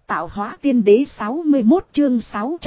Tạo hóa tiên đế 61 chương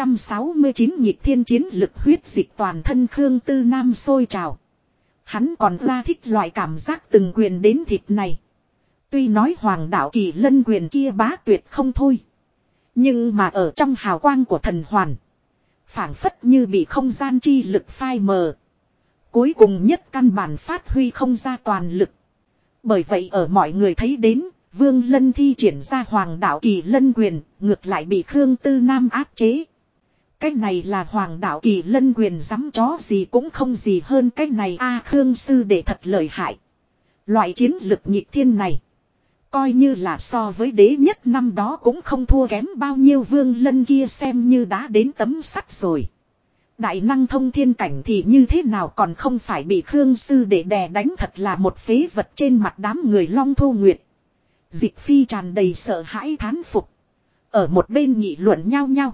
669 nhịp thiên chiến lực huyết dịch toàn thân Khương Tư Nam sôi trào. Hắn còn ra thích loại cảm giác từng quyền đến thịt này. Tuy nói hoàng đạo kỳ lân quyền kia bá tuyệt không thôi. Nhưng mà ở trong hào quang của thần hoàn. Phảng phất như bị không gian chi lực phai mờ. Cuối cùng nhất căn bản phát huy không ra toàn lực. Bởi vậy ở mọi người thấy đến, Vương Lân thi triển ra hoàng đạo kỳ lân quyền, ngược lại bị Khương Tư Nam áp chế. Cái này là hoàng đạo kỳ lân quyền dám chó gì cũng không gì hơn cái này a Khương sư đệ thật lợi hại. Loại chiến lực nhịp thiên này. Coi như là so với đế nhất năm đó cũng không thua kém bao nhiêu Vương Lân kia xem như đã đến tấm sắt rồi. Đại năng thông thiên cảnh thì như thế nào còn không phải bị Khương sư đệ đè đánh thật là một phế vật trên mặt đám người Long Thu Nguyệt. Dịch phi tràn đầy sợ hãi thán phục. Ở một bên nghị luận nhau nhau.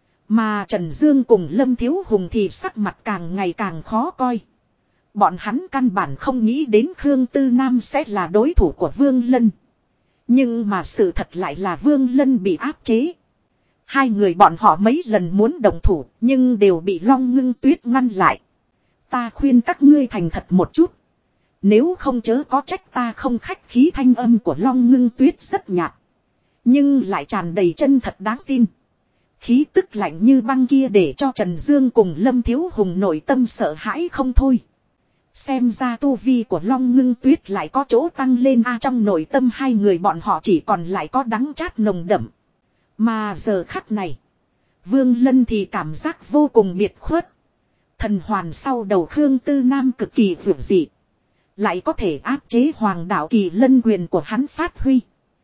Mà Trần Dương cùng Lâm Thiếu Hùng thì sắc mặt càng ngày càng khó coi. Bọn hắn căn bản không nghĩ đến Khương Tư Nam sẽ là đối thủ của Vương Lân. Nhưng mà sự thật lại là Vương Lân bị áp chế. Hai người bọn họ mấy lần muốn đồng thủ nhưng đều bị Long Ngưng Tuyết ngăn lại. Ta khuyên các ngươi thành thật một chút. Nếu không chớ có trách ta không khách khí thanh âm của Long Ngưng Tuyết rất nhạt. Nhưng lại tràn đầy chân thật đáng tin. Khí tức lạnh như băng kia để cho Trần Dương cùng Lâm Thiếu Hùng nội tâm sợ hãi không thôi. Xem ra tu vi của Long Ngưng Tuyết lại có chỗ tăng lên trong nội tâm hai người bọn họ chỉ còn lại có đắng chát nồng đậm. Mà giờ khắc này, Vương Lân thì cảm giác vô cùng biệt khuất. Thần hoàn sau đầu Khương Tư Nam cực kỳ vượt dị. Lại có thể áp chế hoàng đạo kỳ lân quyền của hắn phát huy.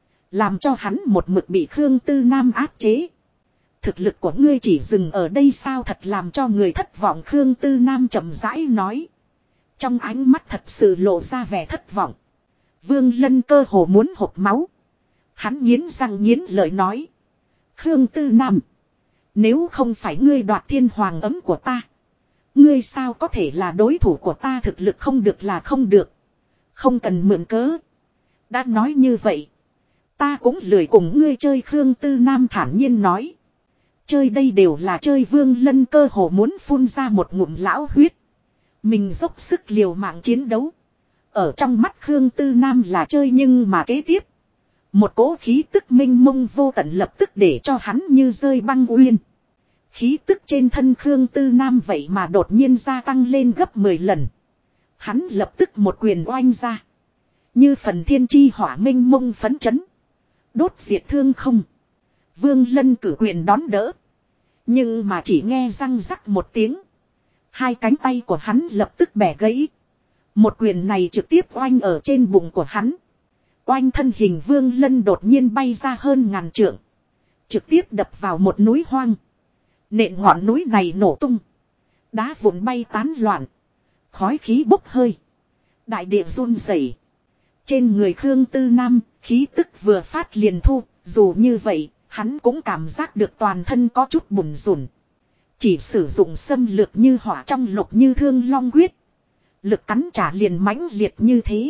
Làm cho hắn một mực bị Khương Tư Nam áp chế. Thực lực của ngươi chỉ dừng ở đây sao thật làm cho người thất vọng Khương Tư Nam chậm rãi nói. Trong ánh mắt thật sự lộ ra vẻ thất vọng. Vương Lân cơ hồ muốn hộc máu. Hắn nghiến răng nghiến lợi nói. Khương Tư Nam. Nếu không phải ngươi đoạt thiên hoàng ấm của ta. Ngươi sao có thể là đối thủ của ta thực lực không được là không được. Không cần mượn cớ. Đã nói như vậy. Ta cũng lười cùng ngươi chơi Khương Tư Nam thản nhiên nói. Chơi đây đều là chơi Vương Lân cơ hồ muốn phun ra một ngụm lão huyết. Mình dốc sức liều mạng chiến đấu. Ở trong mắt Khương Tư Nam là chơi nhưng mà kế tiếp. Một cỗ khí tức minh mông vô tận lập tức để cho hắn như rơi băng uyên. Khí tức trên thân Khương Tư Nam vậy mà đột nhiên gia tăng lên gấp 10 lần. Hắn lập tức một quyền oanh ra. Như phần thiên chi hỏa minh mông phấn chấn. Đốt diệt thương không. Vương Lân cử quyền đón đỡ. Nhưng mà chỉ nghe răng rắc một tiếng. Hai cánh tay của hắn lập tức bẻ gãy. Một quyền này trực tiếp oanh ở trên bụng của hắn. Oanh thân hình Vương Lân đột nhiên bay ra hơn ngàn trượng. Trực tiếp đập vào một núi hoang. Nện ngọn núi này nổ tung. Đá vụn bay tán loạn. Khói khí bốc hơi. Đại địa run rẩy. Trên người Khương Tư Nam, khí tức vừa phát liền thu. Dù như vậy, hắn cũng cảm giác được toàn thân có chút bùn rùn. Chỉ sử dụng xâm lược như hỏa trong lục như thương long quyết. Lực cắn trả liền mãnh liệt như thế.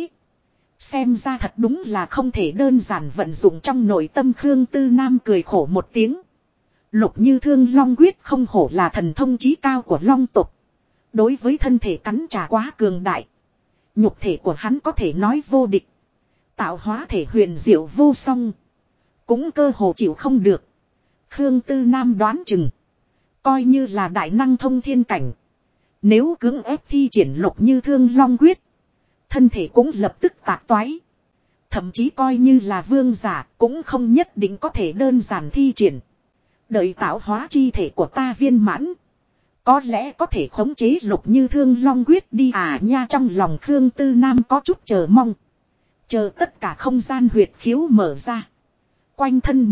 Xem ra thật đúng là không thể đơn giản vận dụng trong nội tâm Khương Tư Nam cười khổ một tiếng. Lục như thương long quyết không hổ là thần thông chí cao của long tộc. Đối với thân thể cắn trả quá cường đại. Nhục thể của hắn có thể nói vô địch. Tạo hóa thể huyền diệu vô song. Cũng cơ hồ chịu không được. Khương Tư Nam đoán chừng. Coi như là đại năng thông thiên cảnh. Nếu cưỡng ép thi triển lục như thương long quyết. Thân thể cũng lập tức tạc toái. Thậm chí coi như là vương giả cũng không nhất định có thể đơn giản thi triển. Đợi tạo hóa chi thể của ta viên mãn. Có lẽ có thể khống chế lục như thương long quyết đi nha trong lòng Khương Tư Nam có chút chờ mong. Chờ tất cả không gian huyệt khiếu mở ra. Quanh thân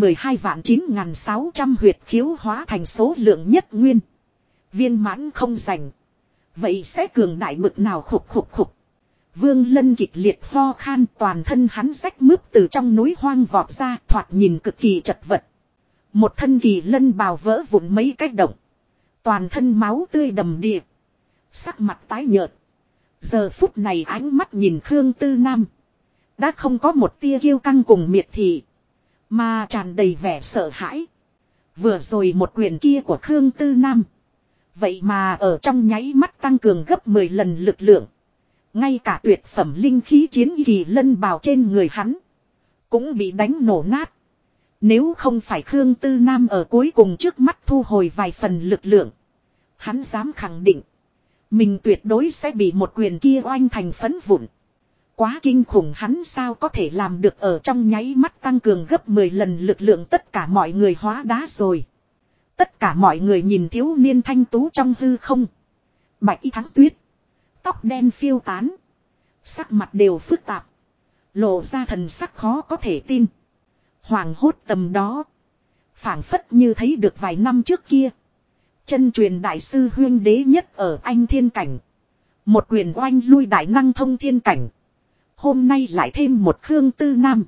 12.9.600 huyệt khiếu hóa thành số lượng nhất nguyên. Viên mãn không rành. Vậy sẽ cường đại bực nào khục khục khục. Vương Lân kịch liệt ho khan toàn thân hắn rách mướp từ trong núi hoang vọt ra thoạt nhìn cực kỳ chật vật. Một thân kỳ lân bào vỡ vụn mấy cái động. Toàn thân máu tươi đầm đìa. Sắc mặt tái nhợt. Giờ phút này ánh mắt nhìn Khương Tư Nam. Đã không có một tia kiêu căng cùng miệt thị. mà tràn đầy vẻ sợ hãi. Vừa rồi một quyền kia của Khương Tư Nam. Vậy mà ở trong nháy mắt tăng cường gấp 10 lần lực lượng. Ngay cả tuyệt phẩm linh khí chiến kỳ lân bào trên người hắn. Cũng bị đánh nổ nát. Nếu không phải Khương Tư Nam ở cuối cùng trước mắt thu hồi vài phần lực lượng. Hắn dám khẳng định. Mình tuyệt đối sẽ bị một quyền kia oanh thành phấn vụn. Quá kinh khủng, hắn sao có thể làm được ở trong nháy mắt tăng cường gấp 10 lần lực lượng. Tất cả mọi người hóa đá rồi. Tất cả mọi người nhìn thiếu niên thanh tú trong hư không. Bạch y thắng tuyết. Tóc đen phiêu tán. Sắc mặt đều phức tạp. Lộ ra thần sắc khó có thể tin. Hoàng hốt tầm đó. Phảng phất như thấy được vài năm trước kia. Chân truyền đại sư huyên đế nhất ở anh thiên cảnh. Một quyền oanh lui đại năng thông thiên cảnh. Hôm nay lại thêm một Khương Tư Nam.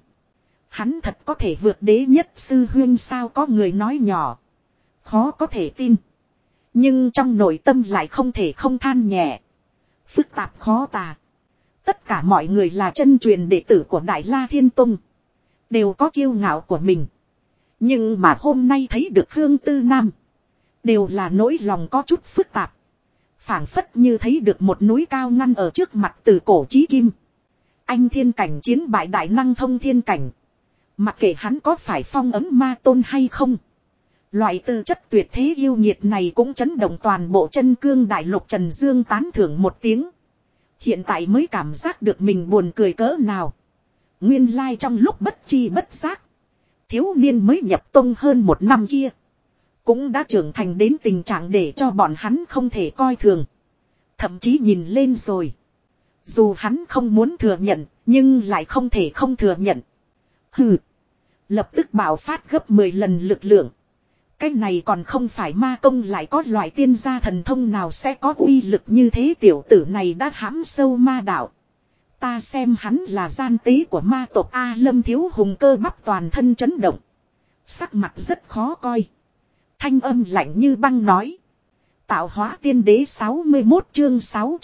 Hắn thật có thể vượt đế nhất sư huyên sao, có người nói nhỏ. Khó có thể tin. Nhưng trong nội tâm lại không thể không than nhẹ. Phức tạp khó tả. Tất cả mọi người là chân truyền đệ tử của Đại La Thiên Tông. Đều có kiêu ngạo của mình. Nhưng mà hôm nay thấy được Khương Tư Nam. Đều là nỗi lòng có chút phức tạp. Phảng phất như thấy được một núi cao ngăn ở trước mặt từ cổ chí kim. Anh thiên cảnh chiến bại đại năng thông thiên cảnh. Mặc kệ hắn có phải phong ấn ma tôn hay không. Loại tư chất tuyệt thế yêu nghiệt này cũng chấn động toàn bộ chân cương đại lục. Trần Dương tán thưởng một tiếng. Hiện tại mới cảm giác được mình buồn cười cỡ nào. Nguyên lai trong lúc bất chi bất giác. Thiếu niên mới nhập tông hơn một năm kia. Cũng đã trưởng thành đến tình trạng để cho bọn hắn không thể coi thường. Thậm chí nhìn lên rồi. Dù hắn không muốn thừa nhận, nhưng lại không thể không thừa nhận. Hừ. Lập tức bạo phát gấp 10 lần lực lượng. Cái này còn không phải ma công, lại có loại tiên gia thần thông nào sẽ có uy lực như thế. Tiểu tử này đã hãm sâu ma đạo. Ta xem hắn là gian tế của ma tộc A. Lâm Thiếu Hùng cơ bắp toàn thân chấn động. Sắc mặt rất khó coi. Thanh âm lạnh như băng nói. Tạo hóa tiên đế 61 chương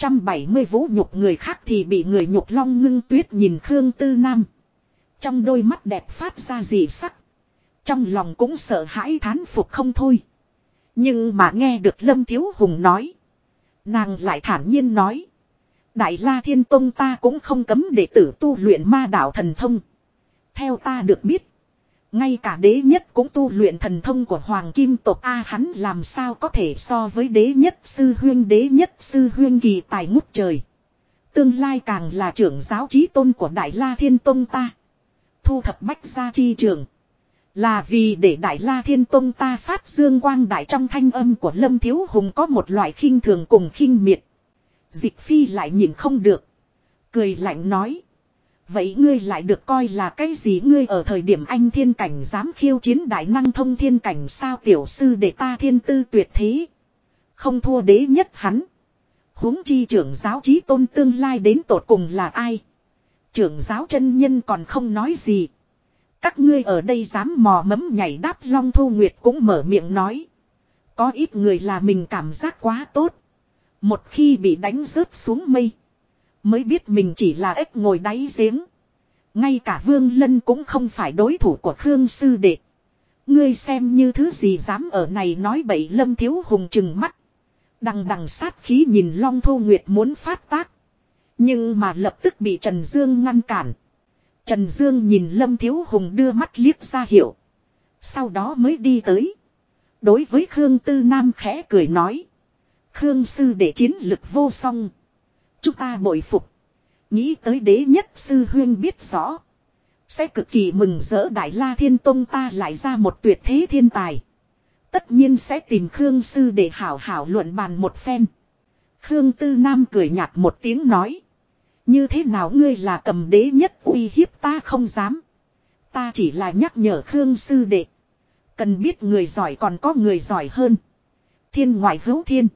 670 vũ nhục người khác thì bị người nhục. Long Ngưng Tuyết nhìn Khương Tư Nam. Trong đôi mắt đẹp phát ra dị sắc. Trong lòng cũng sợ hãi thán phục không thôi. Nhưng mà nghe được Lâm Thiếu Hùng nói. Nàng lại thản nhiên nói. Đại La Thiên Tông ta cũng không cấm đệ tử tu luyện ma đạo thần thông. Theo ta được biết. Ngay cả đế nhất cũng tu luyện thần thông của Hoàng Kim tộc A. Hắn làm sao có thể so với đế nhất sư huyên. Đế nhất sư huyên kỳ tài ngút trời. Tương lai càng là trưởng giáo chí tôn của Đại La Thiên Tông ta. Thu thập bách gia chi trường. Là vì để Đại La Thiên Tông ta phát dương quang đại. Trong thanh âm của Lâm Thiếu Hùng có một loại khinh thường cùng khinh miệt. Dịch Phi lại nhìn không được. Cười lạnh nói. Vậy ngươi lại được coi là cái gì? Ngươi ở thời điểm anh thiên cảnh dám khiêu chiến đại năng thông thiên cảnh sao? Tiểu sư để ta thiên tư tuyệt thế. Không thua đế nhất hắn. Huống chi trưởng giáo chí tôn tương lai đến tột cùng là ai? Trưởng giáo chân nhân còn không nói gì. Các ngươi ở đây dám mò mẫm nhảy đáp. Long Thu Nguyệt cũng mở miệng nói. Có ít người là mình cảm giác quá tốt. Một khi bị đánh rớt xuống mây. Mới biết mình chỉ là ếch ngồi đáy giếng. Ngay cả Vương Lân cũng không phải đối thủ của Khương sư đệ. Ngươi xem như thứ gì dám ở này nói bậy. Lâm Thiếu Hùng trừng mắt. Đằng đằng sát khí nhìn Long Thu Nguyệt muốn phát tác. Nhưng mà lập tức bị Trần Dương ngăn cản. Trần Dương nhìn Lâm Thiếu Hùng đưa mắt liếc ra hiệu. Sau đó mới đi tới. Đối với Khương Tư Nam khẽ cười nói. Khương sư đệ chiến lực vô song. Chúng ta bội phục. Nghĩ tới đế nhất sư huyên biết rõ. Sẽ cực kỳ mừng rỡ. Đại La Thiên Tông ta lại ra một tuyệt thế thiên tài. Tất nhiên sẽ tìm Khương sư để hảo hảo luận bàn một phen. Khương Tư Nam cười nhạt một tiếng nói. Như thế nào ngươi là cầm đế nhất uy hiếp ta? Không dám. Ta chỉ là nhắc nhở Khương sư đệ. Cần biết người giỏi còn có người giỏi hơn. Thiên ngoại hữu thiên.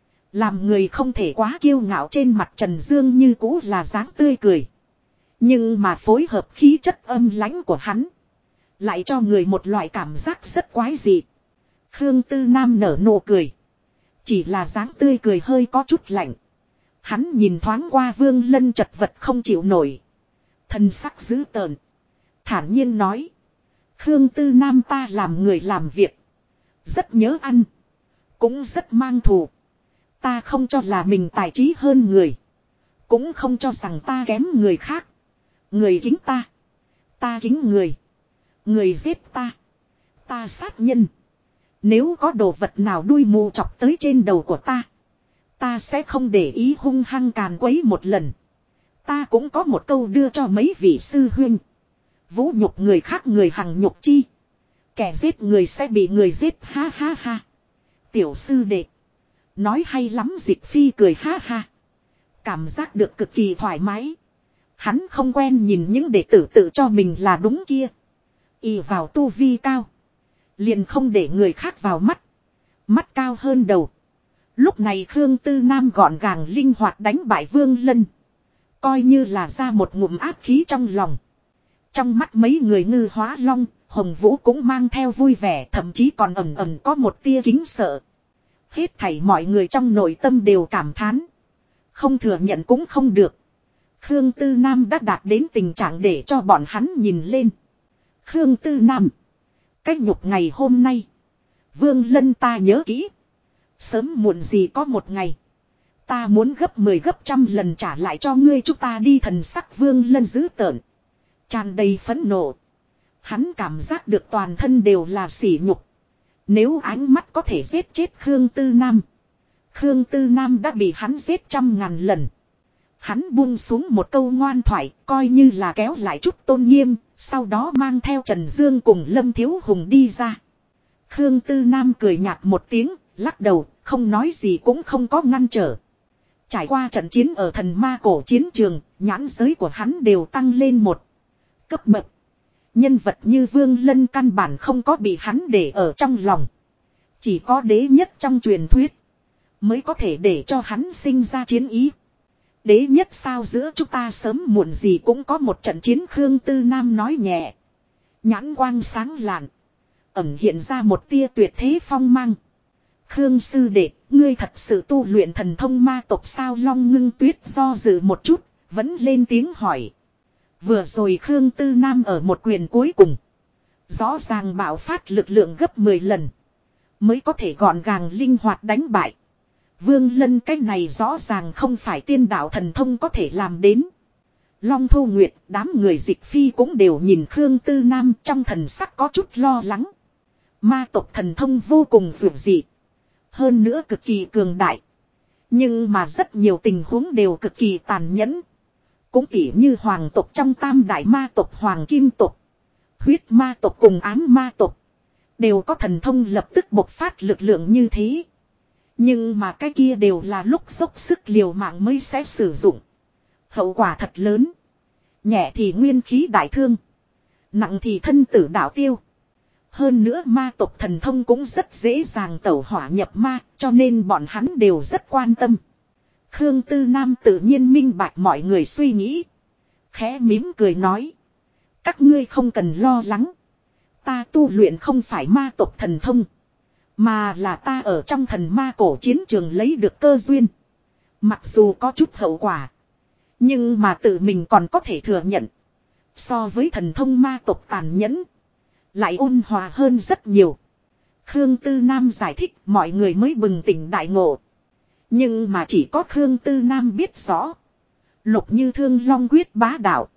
Làm người không thể quá kiêu ngạo. Trên mặt Trần Dương như cũ là dáng tươi cười. Nhưng mà phối hợp khí chất âm lãnh của hắn. Lại cho người một loại cảm giác rất quái dị. Khương Tư Nam nở nụ cười. Chỉ là dáng tươi cười hơi có chút lạnh. Hắn nhìn thoáng qua Vương Lân chật vật không chịu nổi. Thân sắc dữ tợn. Thản nhiên nói. Khương Tư Nam ta làm người làm việc. Rất nhớ ăn. Cũng rất mang thù. Ta không cho là mình tài trí hơn người. Cũng không cho rằng ta kém người khác. Người kính ta. Ta kính người. Người giết ta. Ta sát nhân. Nếu có đồ vật nào đuôi mù chọc tới trên đầu của ta. Ta sẽ không để ý hung hăng càn quấy một lần. Ta cũng có một câu đưa cho mấy vị sư huynh. Vũ nhục người khác người hằng nhục chi. Kẻ giết người sẽ bị người giết ha ha ha. Tiểu sư đệ. Nói hay lắm Dịch Phi cười ha ha. Cảm giác được cực kỳ thoải mái. Hắn không quen nhìn những đệ tử tự cho mình là đúng kia. Y vào tu vi cao. Liền không để người khác vào mắt. Mắt cao hơn đầu. Lúc này Khương Tư Nam gọn gàng linh hoạt đánh bại Vương Lân. Coi như là ra một ngụm áp khí trong lòng. Trong mắt mấy người Ngư Hóa Long, Hồng Vũ cũng mang theo vui vẻ, thậm chí còn ẩn ẩn có một tia kính sợ. Hết thảy mọi người trong nội tâm đều cảm thán. Không thừa nhận cũng không được. Khương Tư Nam đã đạt đến tình trạng để cho bọn hắn nhìn lên. Khương Tư Nam. Cách nhục ngày hôm nay. Vương Lân ta nhớ kỹ. Sớm muộn gì có một ngày. Ta muốn gấp 10 gấp trăm lần trả lại cho ngươi, chúng ta đi. Thần sắc Vương Lân dữ tợn. Tràn đầy phẫn nộ. Hắn cảm giác được toàn thân đều là sỉ nhục. Nếu ánh mắt có thể giết chết Khương Tư Nam. Khương Tư Nam đã bị hắn giết trăm ngàn lần. Hắn buông xuống một câu ngoan thoại, coi như là kéo lại chút tôn nghiêm, sau đó mang theo Trần Dương cùng Lâm Thiếu Hùng đi ra. Khương Tư Nam cười nhạt một tiếng, lắc đầu, không nói gì cũng không có ngăn trở. Trải qua trận chiến ở Thần Ma Cổ chiến trường, nhãn giới của hắn đều tăng lên một cấp bậc. Nhân vật như Vương Lân căn bản không có bị hắn để ở trong lòng. Chỉ có đế nhất trong truyền thuyết mới có thể để cho hắn sinh ra chiến ý. Đế nhất sao, giữa chúng ta sớm muộn gì cũng có một trận chiến. Khương Tư Nam nói nhẹ. Nhãn quang sáng lạn. Ẩn hiện ra một tia tuyệt thế phong mang. Khương sư đệ, ngươi thật sự tu luyện thần thông ma tộc sao? Long Ngưng Tuyết do dự một chút, vẫn lên tiếng hỏi. Vừa rồi Khương Tư Nam ở một quyền cuối cùng. Rõ ràng bạo phát lực lượng gấp 10 lần. Mới có thể gọn gàng linh hoạt đánh bại. Vương Lân cái này rõ ràng không phải tiên đạo thần thông có thể làm đến. Long Thu Nguyệt, đám người Dịch Phi cũng đều nhìn Khương Tư Nam trong thần sắc có chút lo lắng. Ma tộc thần thông vô cùng dữ dị. Hơn nữa cực kỳ cường đại. Nhưng mà rất nhiều tình huống đều cực kỳ tàn nhẫn. Cũng tỉ như hoàng tộc trong tam đại ma tộc Hoàng Kim tộc, huyết ma tộc cùng ám ma tộc. Đều có thần thông lập tức bộc phát lực lượng như thế. Nhưng mà cái kia đều là lúc dốc sức liều mạng mới sẽ sử dụng. Hậu quả thật lớn. Nhẹ thì nguyên khí đại thương. Nặng thì thân tử đạo tiêu. Hơn nữa ma tộc thần thông cũng rất dễ dàng tẩu hỏa nhập ma, cho nên bọn hắn đều rất quan tâm. Khương Tư Nam tự nhiên minh bạch mọi người suy nghĩ. Khẽ mỉm cười nói. Các ngươi không cần lo lắng. Ta tu luyện không phải ma tộc thần thông. Mà là ta ở trong Thần Ma Cổ chiến trường lấy được cơ duyên. Mặc dù có chút hậu quả. Nhưng mà tự mình còn có thể thừa nhận. So với thần thông ma tộc tàn nhẫn. Lại ôn hòa hơn rất nhiều. Khương Tư Nam giải thích, mọi người mới bừng tỉnh đại ngộ. Nhưng mà chỉ có Khương Tư Nam biết rõ. Lục Như Thương Long quyết bá đạo.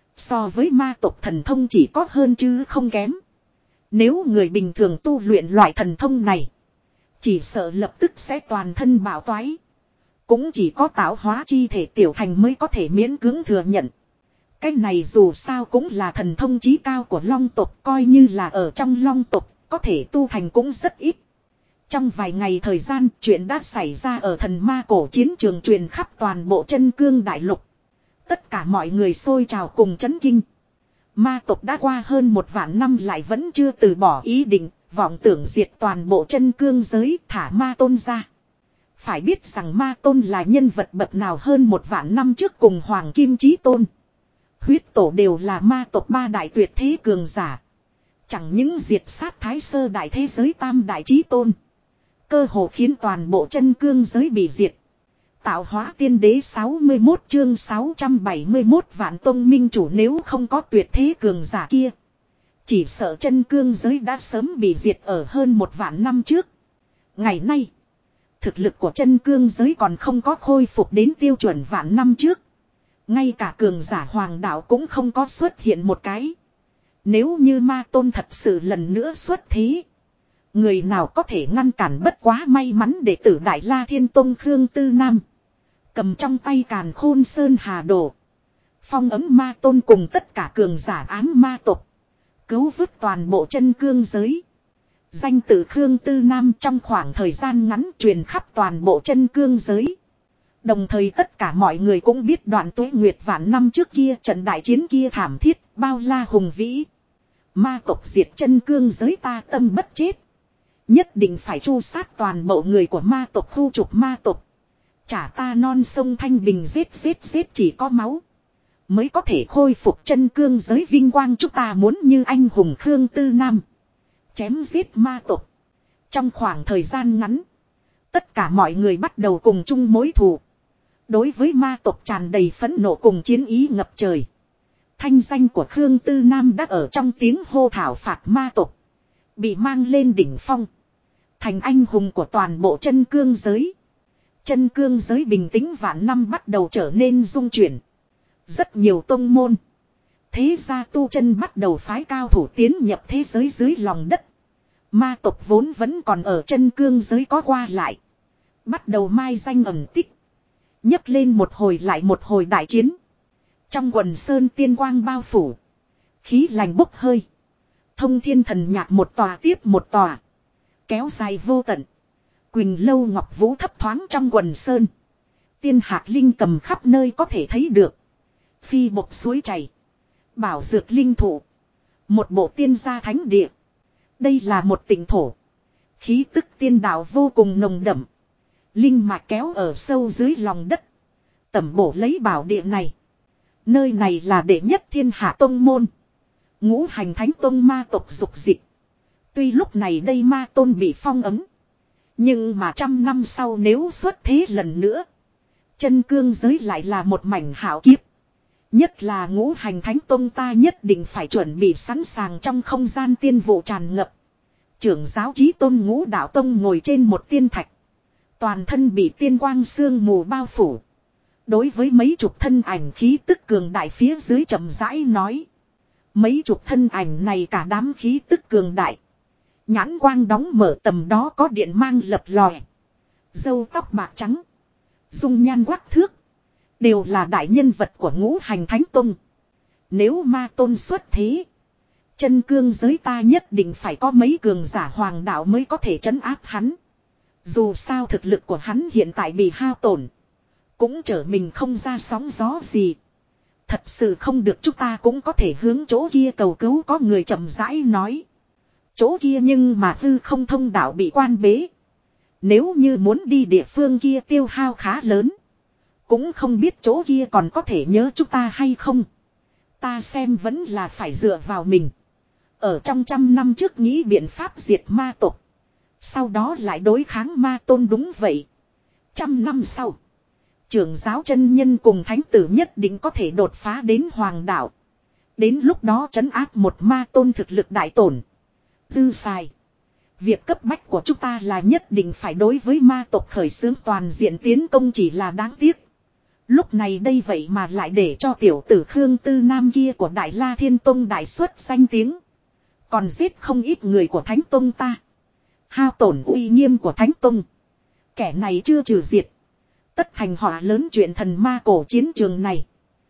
So với ma tộc thần thông chỉ có hơn chứ không kém. Nếu người bình thường tu luyện loại thần thông này, chỉ sợ lập tức sẽ toàn thân bạo toái. Cũng chỉ có tạo hóa chi thể tiểu thành mới có thể miễn cưỡng thừa nhận. Cái này dù sao cũng là thần thông chí cao của Long tộc, coi như là ở trong Long tộc, có thể tu thành cũng rất ít. Trong vài ngày thời gian, chuyện đã xảy ra ở Thần Ma Cổ chiến trường truyền khắp toàn bộ Chân Cương đại lục. Tất cả mọi người xôi trào cùng chấn kinh. Ma tộc đã qua hơn 1 vạn năm lại vẫn chưa từ bỏ ý định, vọng tưởng diệt toàn bộ Chân Cương giới, thả Ma Tôn ra. Phải biết rằng Ma Tôn là nhân vật bậc nào, hơn 1 vạn năm trước cùng Hoàng Kim Chí Tôn, huyết tổ đều là ma tộc 3 đại tuyệt thế cường giả. Chẳng những diệt sát Thái Sơ đại thế giới tam đại chí tôn, cơ hồ khiến toàn bộ Chân Cương giới bị diệt. Tạo hóa tiên đế 61 chương 671 Vạn Tông minh chủ, nếu không có tuyệt thế cường giả kia, Chỉ sợ chân cương giới đã sớm bị diệt ở hơn 1.000 năm trước. Ngày nay, thực lực của chân cương giới còn không có khôi phục đến tiêu chuẩn 1.000 năm trước. Ngay cả cường giả hoàng đạo cũng không có xuất hiện một cái. Nếu như ma tôn thật sự lần nữa xuất thế, người nào có thể ngăn cản? Bất quá may mắn đệ tử Đại La Thiên Tông Khương Tư Nam cầm trong tay Càn Khôn Sơn Hà Đồ, phong ấm ma tôn cùng tất cả cường giả ám ma tộc, cứu vớt toàn bộ chân cương giới. Danh tự Khương Tư Nam trong khoảng thời gian ngắn truyền khắp toàn bộ chân cương giới. Đồng thời tất cả mọi người cũng biết đoạn Tuế Nguyệt vạn năm trước kia trận đại chiến kia thảm thiết, bao la hùng vĩ. Ma tộc diệt chân cương giới ta tâm bất chết. Nhất định phải tru sát toàn bộ người của ma tộc, khu trục ma tộc. Trả ta non sông Thanh Bình, giết chỉ có máu mới có thể khôi phục chân cương giới vinh quang. Chúng ta muốn như anh hùng Khương Tư Nam, chém giết ma tộc. Trong khoảng thời gian ngắn, tất cả mọi người bắt đầu cùng chung mối thù. Đối với ma tộc tràn đầy phẫn nộ cùng chiến ý ngập trời. Thanh danh của Khương Tư Nam đã ở trong tiếng hô thảo phạt ma tộc bị mang lên đỉnh phong, thành anh hùng của toàn bộ chân cương giới. Chân cương giới bình tĩnh vạn năm bắt đầu trở nên rung chuyển. Rất nhiều tông môn, thế gia tu chân bắt đầu phái cao thủ tiến nhập thế giới dưới lòng đất. Ma tộc vốn vẫn còn ở chân cương giới có qua lại, bắt đầu mai danh ẩn tích, nhấc lên một hồi lại một hồi đại chiến. Trong quần sơn tiên quang bao phủ, khí lành bốc hơi, thông thiên thần nhạc một tòa tiếp một tòa, kéo dài vô tận. Quỳnh lâu ngọc vũ thấp thoáng trong quần sơn, tiên hạt linh cầm khắp nơi có thể thấy được. Phi bộc suối chảy, bảo dược linh thụ, một bộ tiên gia thánh địa. Đây là một tỉnh thổ, khí tức tiên đạo vô cùng nồng đậm. Linh mạch kéo ở sâu dưới lòng đất, tẩm bổ lấy bảo địa này. Nơi này là đệ nhất thiên hạ tông môn, ngũ hành thánh tông ma tộc dục dịch. Tuy lúc này đây ma tôn bị phong ấm, nhưng mà 100 năm sau nếu xuất thế lần nữa, chân cương giới lại là một mảnh hảo kiếp. Nhất là ngũ hành thánh tông ta nhất định phải chuẩn bị sẵn sàng. Trong không gian tiên vụ tràn ngập, trưởng giáo chí tôn Ngũ Đạo Tông ngồi trên một tiên thạch, toàn thân bị tiên quang sương mù bao phủ. Đối với mấy chục thân ảnh khí tức cường đại phía dưới chậm rãi nói. Mấy chục thân ảnh này cả đám khí tức cường đại, nhãn quang đóng mở, tầm đó có điện mang lập lòe, râu tóc bạc trắng, dung nhan quắc thước, đều là đại nhân vật của ngũ hành thánh tông. Nếu ma tôn xuất thế, chân cương giới ta nhất định phải có mấy cường giả hoàng đạo mới có thể trấn áp hắn. Dù sao thực lực của hắn hiện tại bị hao tổn, cũng trở mình không ra sóng gió gì. Thật sự không được chúng ta cũng có thể hướng chỗ kia cầu cứu. Có người chậm rãi nói. Chỗ kia nhưng mà hư không thông đạo bị quan bế. Nếu như muốn đi địa phương kia tiêu hao khá lớn. Cũng không biết chỗ kia còn có thể nhớ chúng ta hay không. Ta xem vẫn là phải dựa vào mình. Ở trong 100 năm trước nghĩ biện pháp diệt ma tộc, sau đó lại đối kháng ma tôn. Đúng vậy, 100 năm sau, trưởng giáo chân nhân cùng thánh tử nhất định có thể đột phá đến hoàng đạo. Đến lúc đó trấn áp một ma tôn thực lực đại tổn. Dư xài. Việc cấp bách của chúng ta là nhất định phải đối với ma tộc khởi xướng toàn diện tiến công. Chỉ là đáng tiếc, lúc này đây vậy mà lại để cho tiểu tử Khương Tư Nam kia của Đại La Thiên Tông đại xuất danh tiếng, còn giết không ít người của Thánh Tông ta, hao tổn uy nghiêm của Thánh Tông. Kẻ này chưa trừ diệt, tất thành họa lớn. Chuyện thần ma cổ chiến trường này,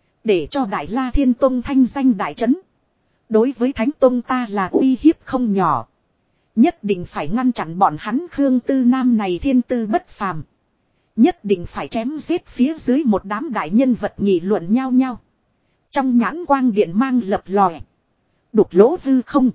để cho Đại La Thiên Tông thanh danh đại trấn, đối với Thánh Tông ta là uy hiếp không nhỏ. Nhất định phải ngăn chặn bọn hắn. Khương Tư Nam này thiên tư bất phàm, nhất định phải chém giết. Phía dưới một đám đại nhân vật nghị luận nhau nhau, trong nhãn quang điện mang lập lòe, đục lỗ hư không.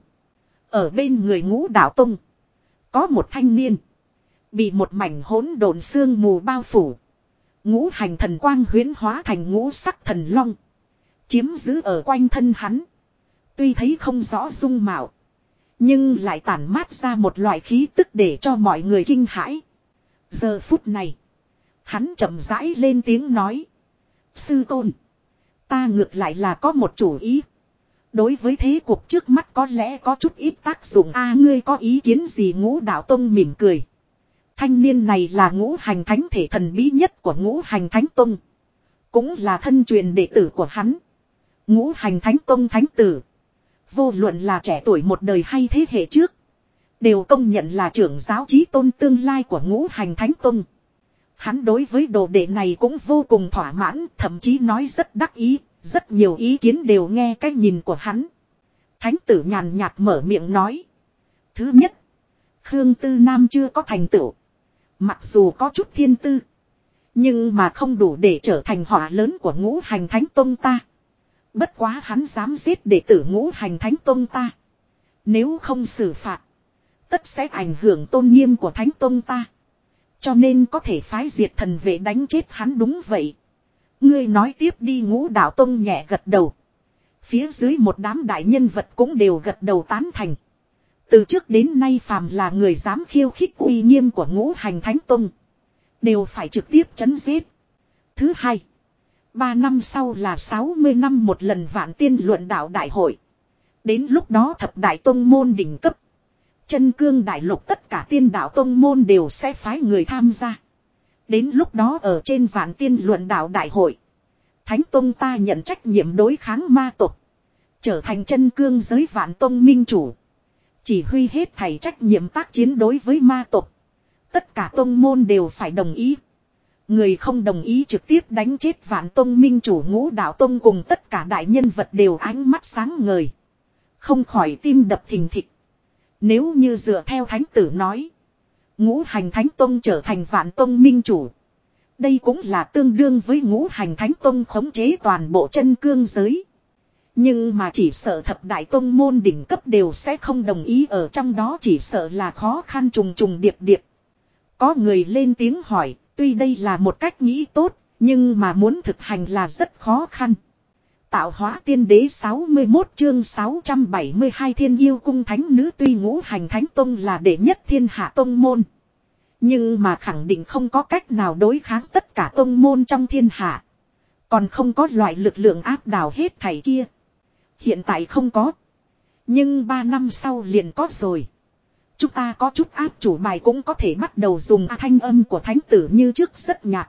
Ở bên người Ngũ Đạo Tông, có một thanh niên bị một mảnh hỗn độn sương mù bao phủ. Ngũ hành thần quang huyễn hóa thành ngũ sắc thần long, chiếm giữ ở quanh thân hắn. Tuy thấy không rõ dung mạo, nhưng lại tản mát ra một loại khí tức để cho mọi người kinh hãi. Giờ phút này, hắn chậm rãi lên tiếng nói. Sư tôn, ta ngược lại là có một chủ ý. Đối với thế cuộc trước mắt có lẽ có chút ít tác dụng. Ngươi có ý kiến gì? Ngũ Đạo Tông mỉm cười. Thanh niên này là ngũ hành thánh thể thần bí nhất của ngũ hành thánh tông. Cũng là thân truyền đệ tử của hắn. Ngũ hành thánh tông thánh tử. Vô luận là trẻ tuổi một đời hay thế hệ trước. Đều công nhận là trưởng giáo chí tôn tương lai của ngũ hành thánh tông. Hắn đối với đồ đệ này cũng vô cùng thỏa mãn. Thậm chí nói rất đắc ý. Rất nhiều ý kiến đều nghe cái nhìn của hắn. Thánh tử nhàn nhạt mở miệng nói. Thứ nhất. Khương Tư Nam chưa có thành tựu. Mặc dù có chút thiên tư. Nhưng mà không đủ để trở thành họa lớn của ngũ hành thánh tông ta. Bất quá hắn dám giết đệ tử ngũ hành thánh tông ta. Nếu không xử phạt. Tất sẽ ảnh hưởng tôn nghiêm của thánh tông ta. Cho nên có thể phái diệt thần vệ đánh chết hắn. Đúng vậy. Ngươi nói tiếp đi. Ngũ Đạo Tông nhẹ gật đầu. Phía dưới một đám đại nhân vật cũng đều gật đầu tán thành. Từ trước đến nay phàm là người dám khiêu khích uy nghiêm của ngũ hành thánh tông. Đều phải trực tiếp chấn giết. Thứ hai. 3 năm sau là 60 năm một lần Vạn Tiên luận đạo đại hội. Đến lúc đó thập đại tông môn đỉnh cấp. Chân cương đại lục tất cả tiên đạo tông môn đều sẽ phái người tham gia. Đến lúc đó ở trên Vạn Tiên luận đạo đại hội. Thánh tông ta nhận trách nhiệm đối kháng ma tộc. Trở thành chân cương giới Vạn Tông minh chủ. Chỉ huy hết thảy trách nhiệm tác chiến đối với ma tộc. Tất cả tông môn đều phải đồng ý. Người không đồng ý trực tiếp đánh chết Vạn Tông minh chủ. Ngũ Đạo Tông cùng tất cả đại nhân vật đều ánh mắt sáng ngời. Không khỏi tim đập thình thịch. Nếu như dựa theo thánh tử nói. Ngũ hành thánh tông trở thành Vạn Tông minh chủ. Đây cũng là tương đương với ngũ hành thánh tông khống chế toàn bộ chân cương giới. Nhưng mà chỉ sợ thập đại tông môn đỉnh cấp đều sẽ không đồng ý, ở trong đó chỉ sợ là khó khăn trùng trùng điệp điệp. Có người lên tiếng hỏi, tuy đây là một cách nghĩ tốt, nhưng mà muốn thực hành là rất khó khăn. Tạo hóa tiên đế 61 chương 672 Thiên Yêu cung thánh nữ. Tuy ngũ hành thánh tông là đệ nhất thiên hạ tông môn. Nhưng mà khẳng định không có cách nào đối kháng tất cả tông môn trong thiên hạ. Còn không có loại lực lượng áp đảo hết thảy kia. Hiện tại không có. Nhưng 3 năm sau liền có rồi. Chúng ta có chút áp chủ bài cũng có thể bắt đầu dùng. Thanh âm của thánh tử như trước rất nhạt.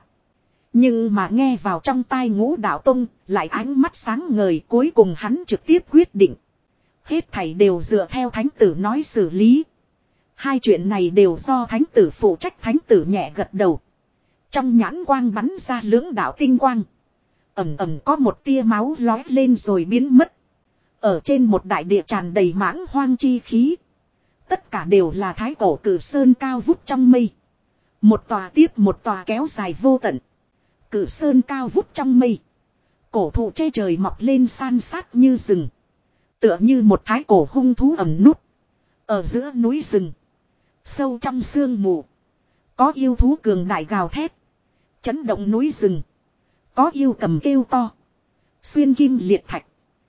Nhưng mà nghe vào trong tai Ngũ Đạo Tông lại ánh mắt sáng ngời. Cuối cùng hắn trực tiếp quyết định. Hết thảy đều dựa theo thánh tử nói xử lý. Hai chuyện này đều do thánh tử phụ trách. Thánh tử nhẹ gật đầu. Trong nhãn quang bắn ra lưỡng đạo tinh quang. Ẩm ẩm có một tia máu lói lên rồi biến mất. Ở trên một đại địa tràn đầy mãng hoang chi khí. Tất cả đều là thái cổ cử sơn cao vút trong mây. Một tòa tiếp một tòa kéo dài vô tận. Cử sơn cao vút trong mây. Cổ thụ che trời mọc lên san sát như rừng. Tựa như một thái cổ hung thú ẩn nút. Ở giữa núi rừng. Sâu trong sương mù. Có yêu thú cường đại gào thét. Chấn động núi rừng. Có yêu cầm kêu to. Xuyên kim liệt thạch.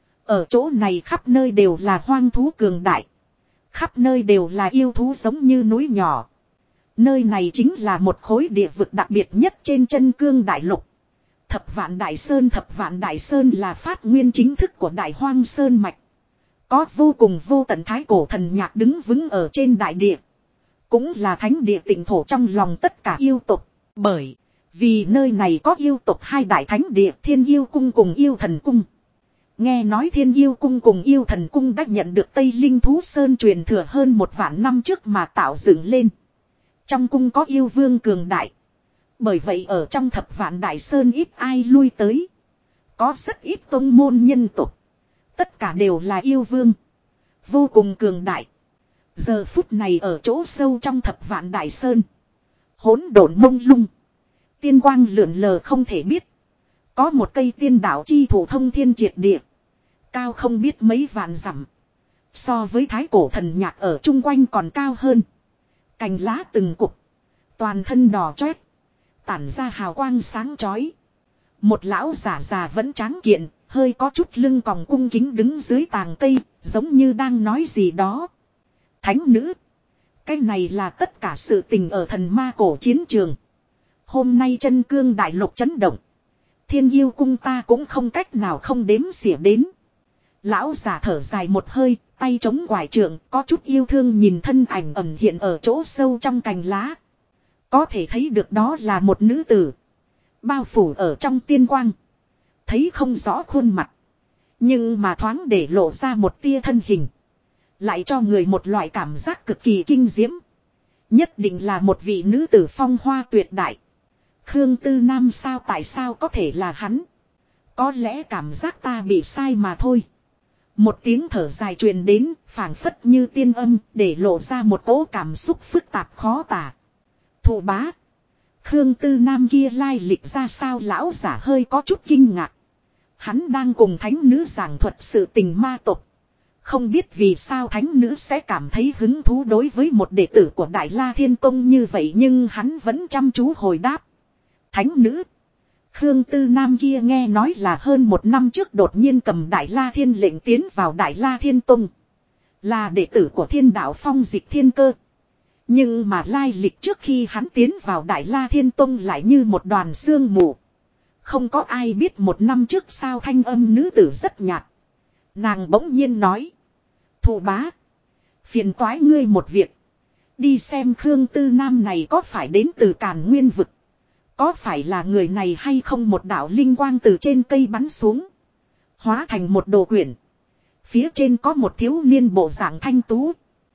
Ở chỗ này khắp nơi đều là hoang thú cường đại. Khắp nơi đều là yêu thú giống như núi nhỏ. Nơi này chính là một khối địa vực đặc biệt nhất trên chân cương đại lục. Thập Vạn Đại Sơn. Thập Vạn Đại Sơn là phát nguyên chính thức của Đại Hoang Sơn Mạch. Có vô cùng vô tận thái cổ thần nhạc đứng vững ở trên đại địa. Cũng là thánh địa tịnh thổ trong lòng tất cả yêu tộc. Bởi vì nơi này có yêu tộc hai đại thánh địa, Thiên Yêu cung cùng Yêu Thần cung. Nghe nói Thiên Yêu cung cùng Yêu Thần cung đã nhận được Tây Linh Thú Sơn truyền thừa hơn 1 vạn năm trước mà tạo dựng lên. Trong cung có yêu vương cường đại. Bởi vậy ở trong Thập Vạn Đại Sơn ít ai lui tới. Có rất ít tông môn nhân tộc. Tất cả đều là yêu vương. Vô cùng cường đại. Giờ phút này ở chỗ sâu trong Thập Vạn Đại Sơn. Hỗn độn mông lung. Tiên quang lượn lờ không thể biết. Có một cây tiên đạo chi thủ thông thiên triệt địa. Cao không biết mấy vạn dặm. So với thái cổ thần nhạc ở chung quanh còn cao hơn. Cành lá từng cục. Toàn thân đỏ chót. Tản ra hào quang sáng chói. Một lão giả già vẫn tráng kiện. Hơi có chút lưng còng cung kính đứng dưới tàng cây. Giống như đang nói gì đó. Thánh nữ. Cái này là tất cả sự tình ở thần ma cổ chiến trường. Hôm nay chân cương đại lục chấn động. Thiên Yêu cung ta cũng không cách nào không đếm xỉa đến. Lão giả thở dài một hơi, tay chống quải trượng, có chút yêu thương nhìn thân ảnh ẩn hiện ở chỗ sâu trong cành lá. Có thể thấy được đó là một nữ tử. Bao phủ ở trong tiên quang. Thấy không rõ khuôn mặt. Nhưng mà thoáng để lộ ra một tia thân hình. Lại cho người một loại cảm giác cực kỳ kinh diễm. Nhất định là một vị nữ tử phong hoa tuyệt đại. Khương Tư Nam sao, tại sao có thể là hắn? Có lẽ cảm giác ta bị sai mà thôi. Một tiếng thở dài truyền đến, phảng phất như tiên âm, để lộ ra một cỗ cảm xúc phức tạp khó tả. Thụ bá. Khương Tư Nam kia lai lịch ra sao? Lão giả hơi có chút kinh ngạc. Hắn đang cùng thánh nữ giảng thuật sự tình ma tộc. Không biết vì sao thánh nữ sẽ cảm thấy hứng thú đối với một đệ tử của Đại La Thiên Tông như vậy, nhưng hắn vẫn chăm chú hồi đáp. Thánh nữ. Khương Tư Nam kia nghe nói là hơn 1 năm trước đột nhiên cầm Đại La Thiên lệnh tiến vào Đại La Thiên Tông. Là đệ tử của Thiên Đạo Phong Dịch Thiên Cơ. Nhưng mà lai lịch trước khi hắn tiến vào Đại La Thiên Tông lại như một đoàn sương mù. Không có ai biết 1 năm trước sao. Thanh âm nữ tử rất nhạt. Nàng bỗng nhiên nói. Thụ bá. Phiền toái ngươi một việc. Đi xem Khương Tư Nam này có phải đến từ Càn Nguyên Vực. Có phải là người này hay không? Một đạo linh quang từ trên cây bắn xuống. Hóa thành một đồ quyển. Phía trên có một thiếu niên bộ dạng thanh tú.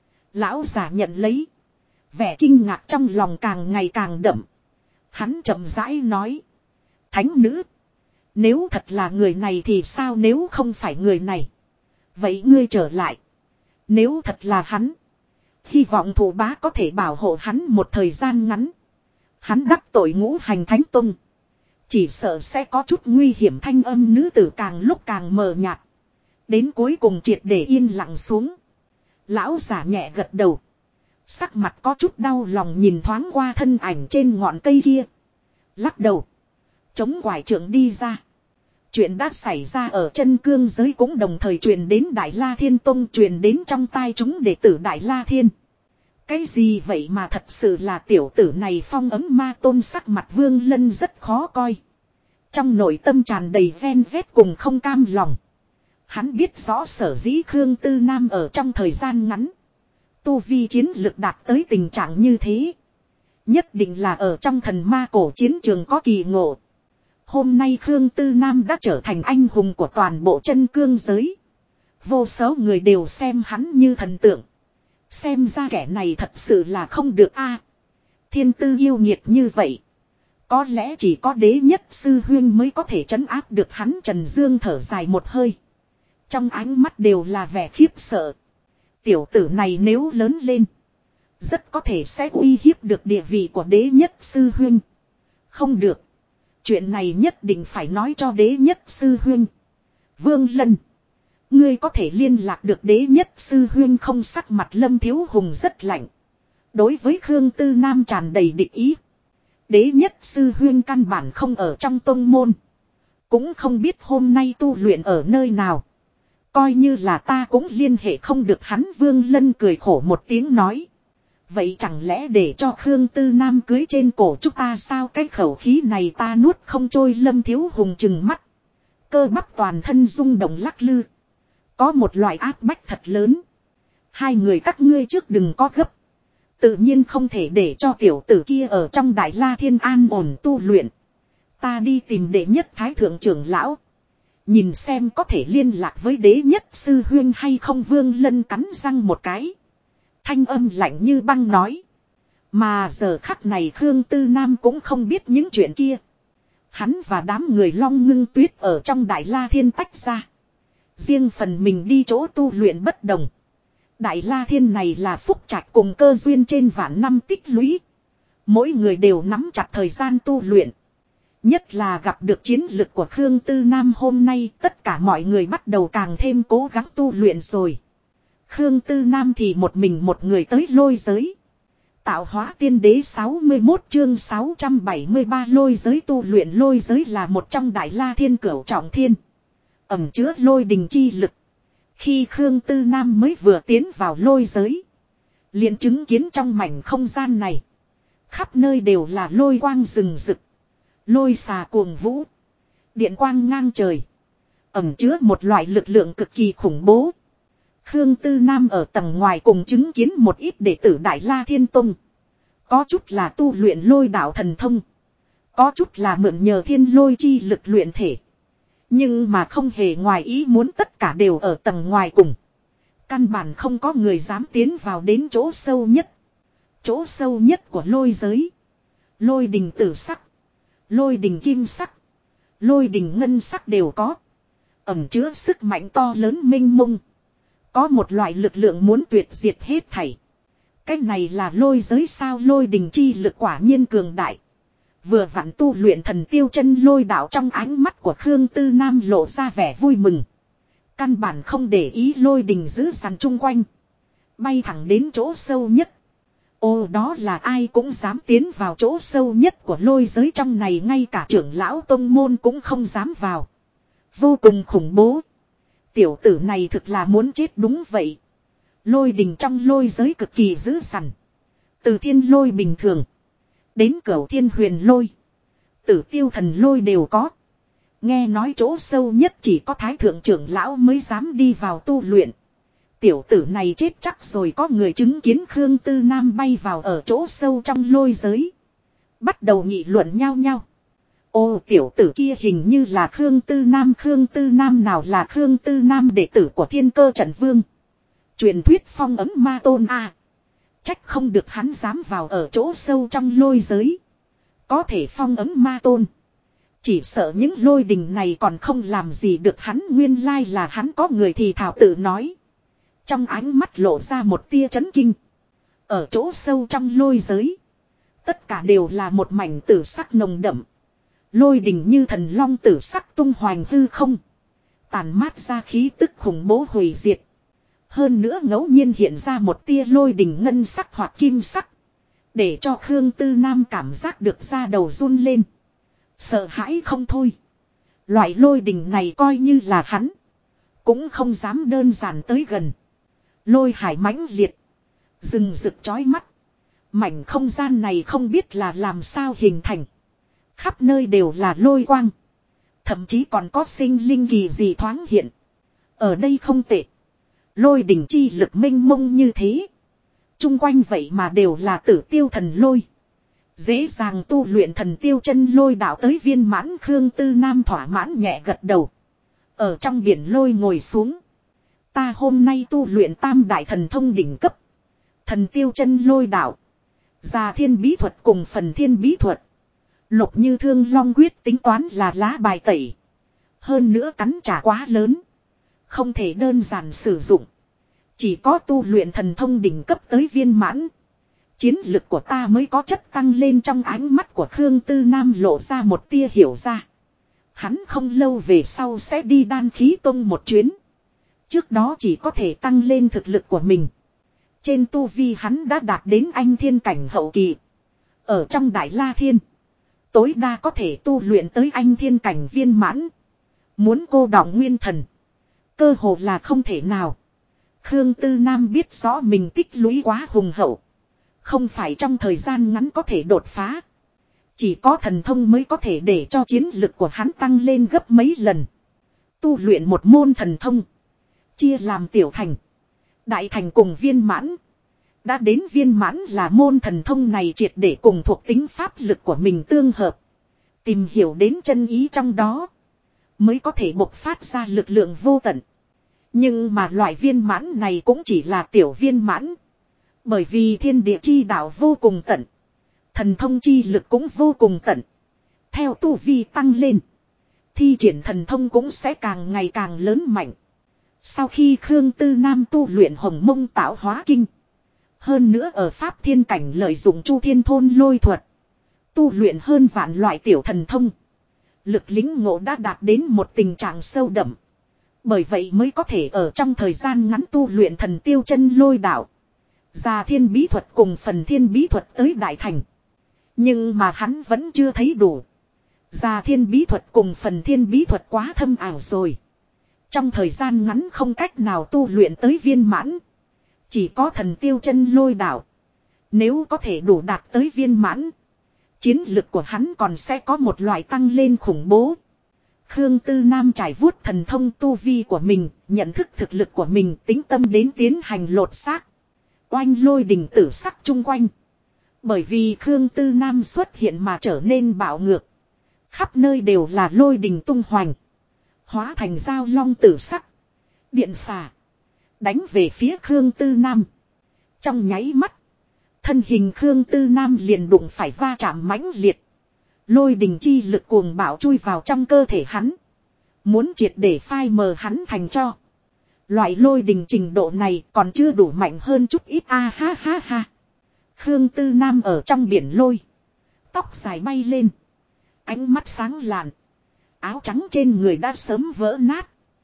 Lão giả nhận lấy. Vẻ kinh ngạc trong lòng càng ngày càng đậm. Hắn chậm rãi nói. Thánh nữ. Nếu thật là người này thì sao? Nếu không phải người này. Vậy ngươi trở lại. Nếu thật là hắn. Hy vọng thụ bá có thể bảo hộ hắn một thời gian ngắn. Hắn đắc tội Ngũ Hành Thánh Tông. Chỉ sợ sẽ có chút nguy hiểm. Thanh âm nữ tử càng lúc càng mờ nhạt. Đến cuối cùng triệt để yên lặng xuống. Lão giả nhẹ gật đầu. Sắc mặt có chút đau lòng nhìn thoáng qua thân ảnh trên ngọn cây kia. Lắc đầu. Chống quải trượng đi ra. Chuyện đã xảy ra ở chân cương giới cũng đồng thời truyền đến Đại La Thiên Tông, truyền đến trong tai chúng đệ tử Đại La Thiên. Cái gì vậy mà thật sự là tiểu tử này phong ấm ma tôn? Sắc mặt Vương Lân rất khó coi. Trong nội tâm tràn đầy ven vét cùng không cam lòng. Hắn biết rõ sở dĩ Khương Tư Nam ở trong thời gian ngắn. Tu vi chiến lực đạt tới tình trạng như thế. Nhất định là ở trong thần ma cổ chiến trường có kỳ ngộ. Hôm nay Khương Tư Nam đã trở thành anh hùng của toàn bộ chân cương giới. Vô số người đều xem hắn như thần tượng. Xem ra kẻ này thật sự là không được a. Thiên tư yêu nghiệt như vậy. Có lẽ chỉ có đế nhất sư huyên mới có thể trấn áp được hắn. Trần Dương thở dài một hơi. Trong ánh mắt đều là vẻ khiếp sợ. Tiểu tử này nếu lớn lên. Rất có thể sẽ uy hiếp được địa vị của đế nhất sư huyên. Không được. Chuyện này nhất định phải nói cho đế nhất sư huyên. Vương Lân. Ngươi có thể liên lạc được đế nhất sư huyên không? Sắc mặt Lâm Thiếu Hùng rất lạnh. Đối với Khương Tư Nam tràn đầy địch ý. Đế nhất sư huyên căn bản không ở trong tông môn. Cũng không biết hôm nay tu luyện ở nơi nào. Coi như là ta cũng liên hệ không được hắn. Vương Lân cười khổ một tiếng nói. Vậy chẳng lẽ để cho Khương Tư Nam cưới trên cổ chúng ta sao? Cái khẩu khí này ta nuốt không trôi. Lâm Thiếu Hùng trừng mắt. Cơ bắp toàn thân rung động lắc lư. Có một loại áp bách thật lớn. Hai người các ngươi trước đừng có gấp. Tự nhiên không thể để cho tiểu tử kia ở trong Đại La Thiên an ổn tu luyện. Ta đi tìm đệ nhất thái thượng trưởng lão. Nhìn xem có thể liên lạc với đế nhất sư huyên hay không. Vương Lân cắn răng một cái. Thanh âm lạnh như băng nói. Mà giờ khắc này Khương Tư Nam cũng không biết những chuyện kia. Hắn và đám người Long Ngưng Tuyết ở trong Đại La Thiên tách ra. Riêng phần mình đi chỗ tu luyện bất đồng. Đại La Thiên này là phúc trạch cùng cơ duyên trên vạn năm tích lũy. Mỗi người đều nắm chặt thời gian tu luyện. Nhất là gặp được chiến lực của Khương Tư Nam hôm nay, tất cả mọi người bắt đầu càng thêm cố gắng tu luyện rồi. Khương Tư Nam thì một mình một người tới lôi giới. Tạo hóa tiên đế 61 chương 673 lôi giới. Tu luyện lôi giới là một trong Đại La Thiên cửu trọng thiên. Ẩm chứa lôi đình chi lực. Khi Khương Tư Nam mới vừa tiến vào lôi giới. Liền chứng kiến trong mảnh không gian này. Khắp nơi đều là lôi quang rừng rực. Lôi xà cuồng vũ. Điện quang ngang trời. ẩn chứa một loại lực lượng cực kỳ khủng bố. Khương Tư Nam ở tầng ngoài cùng chứng kiến một ít đệ tử Đại La Thiên Tông. Có chút là tu luyện lôi đạo thần thông. Có chút là mượn nhờ thiên lôi chi lực luyện thể. Nhưng mà không hề ngoài ý muốn, tất cả đều ở tầng ngoài cùng. Căn bản không có người dám tiến vào đến chỗ sâu nhất. Chỗ sâu nhất của lôi giới. Lôi đình tử sắc. Lôi đình kim sắc. Lôi đình ngân sắc đều có. Ẩn chứa sức mạnh to lớn mênh mông. Có một loại lực lượng muốn tuyệt diệt hết thảy. Cái này là lôi giới sao? Lôi đình chi lực quả nhiên cường đại. Vừa vặn tu luyện thần tiêu chân lôi đạo, trong ánh mắt của Khương Tư Nam lộ ra vẻ vui mừng. Căn bản không để ý lôi đình giữ dằn chung quanh. Bay thẳng đến chỗ sâu nhất. Ồ, đó là ai cũng dám tiến vào chỗ sâu nhất của lôi giới, trong này ngay cả trưởng lão tông môn cũng không dám vào. Vô cùng khủng bố. Tiểu tử này thực là muốn chết đúng vậy. Lôi đình trong lôi giới cực kỳ dữ dằn. Từ thiên lôi bình thường đến cửu thiên huyền lôi, Tử tiêu thần lôi đều có. Nghe nói chỗ sâu nhất chỉ có thái thượng trưởng lão mới dám đi vào tu luyện. Tiểu tử này chết chắc rồi. Có người chứng kiến Khương Tư Nam bay vào ở chỗ sâu trong lôi giới, bắt đầu nghị luận nhau nhau. Ô, tiểu tử kia hình như là Khương Tư Nam. Khương Tư Nam nào là Khương Tư Nam? Đệ tử của Thiên Cơ Trận Vương, truyền thuyết phong ấm ma tôn a. Trách không được hắn dám vào ở chỗ sâu trong lôi giới. Có thể phong ấm ma tôn. Chỉ sợ những lôi đình này còn không làm gì được hắn. Nguyên lai là hắn. Có người thì thảo tự nói. Trong ánh mắt lộ ra một tia chấn kinh. Ở chỗ sâu trong lôi giới, tất cả đều là một mảnh tử sắc nồng đậm. Lôi đình như thần long tử sắc tung hoành hư không, tàn mát ra khí tức khủng bố hủy diệt. Hơn nữa ngẫu nhiên hiện ra một tia lôi đình ngân sắc hoặc kim sắc, để cho Khương Tư Nam cảm giác được da đầu run lên. Sợ hãi không thôi. Loại lôi đình này coi như là hắn cũng không dám đơn giản tới gần. Lôi hải mãnh liệt, rừng rực chói mắt. Mảnh không gian này không biết là làm sao hình thành. Khắp nơi đều là lôi quang. Thậm chí còn có sinh linh kỳ dị thoáng hiện. Ở đây không tệ. Lôi đỉnh chi lực mênh mông như thế. Trung quanh vậy mà đều là tử tiêu thần lôi. Dễ dàng tu luyện thần tiêu chân lôi đạo tới viên mãn. Khương Tư Nam thỏa mãn nhẹ gật đầu. Ở trong biển lôi ngồi xuống. Ta hôm nay tu luyện tam đại thần thông đỉnh cấp. Thần tiêu chân lôi đạo, Già thiên bí thuật cùng phần thiên bí thuật. Lục như thương long quyết tính toán là lá bài tẩy. Hơn nữa cắn trả quá lớn, không thể đơn giản sử dụng. Chỉ có tu luyện thần thông đỉnh cấp tới viên mãn, chiến lực của ta mới có chất tăng lên. Trong ánh mắt của Khương Tư Nam lộ ra một tia hiểu ra. Hắn không lâu về sau sẽ đi Đan Khí Tông một chuyến. Trước đó chỉ có thể tăng lên thực lực của mình. Trên tu vi hắn đã đạt đến anh thiên cảnh hậu kỳ. Ở trong Đại La Thiên, tối đa có thể tu luyện tới anh thiên cảnh viên mãn. Muốn cô đọng nguyên thần, cơ hồ là không thể nào. Khương Tư Nam biết rõ mình tích lũy quá hùng hậu, không phải trong thời gian ngắn có thể đột phá. Chỉ có thần thông mới có thể để cho chiến lực của hắn tăng lên gấp mấy lần. Tu luyện một môn thần thông, chia làm tiểu thành, đại thành cùng viên mãn. Đã đến viên mãn là môn thần thông này triệt để cùng thuộc tính pháp lực của mình tương hợp. Tìm hiểu đến chân ý trong đó, mới có thể bộc phát ra lực lượng vô tận. Nhưng mà loại viên mãn này cũng chỉ là tiểu viên mãn. Bởi vì thiên địa chi đạo vô cùng tận, thần thông chi lực cũng vô cùng tận. Theo tu vi tăng lên, thi triển thần thông cũng sẽ càng ngày càng lớn mạnh. Sau khi Khương Tư Nam tu luyện Hồng Mông Tạo Hóa Kinh, hơn nữa ở Pháp Thiên Cảnh lợi dụng Chu Thiên Thôn lôi thuật, tu luyện hơn vạn loại tiểu thần thông, lực lính ngộ đã đạt đến một tình trạng sâu đậm. Bởi vậy mới có thể ở trong thời gian ngắn tu luyện thần tiêu chân lôi đạo, Già thiên bí thuật cùng phần thiên bí thuật tới đại thành. Nhưng mà hắn vẫn chưa thấy đủ. Già thiên bí thuật cùng phần thiên bí thuật quá thâm ảo rồi. Trong thời gian ngắn không cách nào tu luyện tới viên mãn. Chỉ có thần tiêu chân lôi đạo, nếu có thể đủ đạt tới viên mãn, chiến lực của hắn còn sẽ có một loại tăng lên khủng bố. Khương Tư Nam trải vuốt thần thông tu vi của mình, nhận thức thực lực của mình, tính tâm đến tiến hành lột xác. Oanh lôi đình tử sắc chung quanh. Bởi vì Khương Tư Nam xuất hiện mà trở nên bạo ngược. Khắp nơi đều là lôi đình tung hoành. Hóa thành dao long tử sắc. Điện xà. Đánh về phía Khương Tư Nam. Trong nháy mắt. Thân hình Khương Tư Nam liền đụng phải va chạm mãnh liệt. Lôi đình chi lực cuồng bạo chui vào trong cơ thể hắn. Muốn triệt để phai mờ hắn thành cho. Loại lôi đình trình độ này còn chưa đủ mạnh hơn chút ít ha ha ha. Khương Tư Nam ở trong biển lôi. Tóc dài bay lên. Ánh mắt sáng lạn. Áo trắng trên người đã sớm vỡ nát.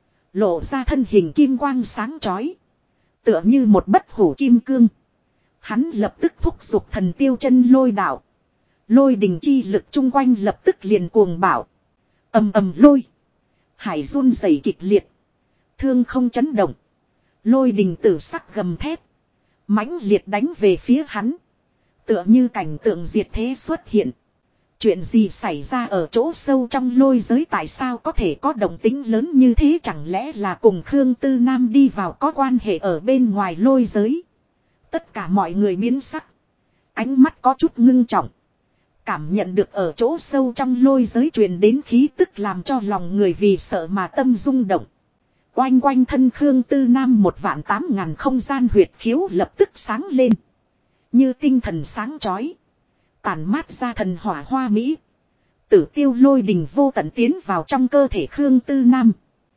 Lộ ra thân hình kim quang sáng chói. Tựa như một bất hủ kim cương. Hắn lập tức thúc giục thần tiêu chân lôi đạo. Lôi đình chi lực chung quanh lập tức liền cuồng bạo. Ầm ầm lôi. Hải run rẩy kịch liệt. Thương không chấn động. Lôi đình tử sắc gầm thép. Mãnh liệt đánh về phía hắn. Tựa như cảnh tượng diệt thế xuất hiện. Chuyện gì xảy ra ở chỗ sâu trong lôi giới, tại sao có thể có động tĩnh lớn như thế, chẳng lẽ là cùng Khương Tư Nam đi vào có quan hệ ở bên ngoài lôi giới. Tất cả mọi người biến sắc. Ánh mắt có chút ngưng trọng. Cảm nhận được ở chỗ sâu trong lôi giới truyền đến khí tức làm cho lòng người vì sợ mà tâm rung động. Oanh quanh thân Khương Tư Nam 18000 không gian huyệt khiếu lập tức sáng lên. Như tinh thần sáng chói. Tản mát ra thần hỏa hoa mỹ. Tử tiêu lôi đình vô tận tiến vào trong cơ thể Khương Tư Nam.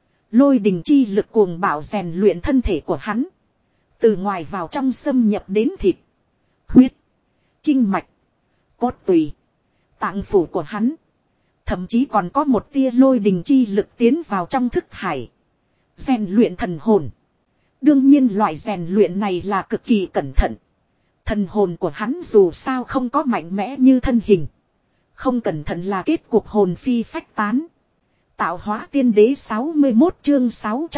Lôi đình chi lực cuồng bạo rèn luyện thân thể của hắn. Từ ngoài vào trong xâm nhập đến thịt, huyết, kinh mạch, cốt tùy, tạng phủ của hắn. Thậm chí còn có một tia lôi đình chi lực tiến vào trong thức hải. Rèn luyện thần hồn. Đương nhiên loại rèn luyện này là cực kỳ cẩn thận. Thần hồn của hắn dù sao không có mạnh mẽ như thân hình. Không cẩn thận là kết cục hồn phi phách tán. Tạo hóa tiên đế 61 chương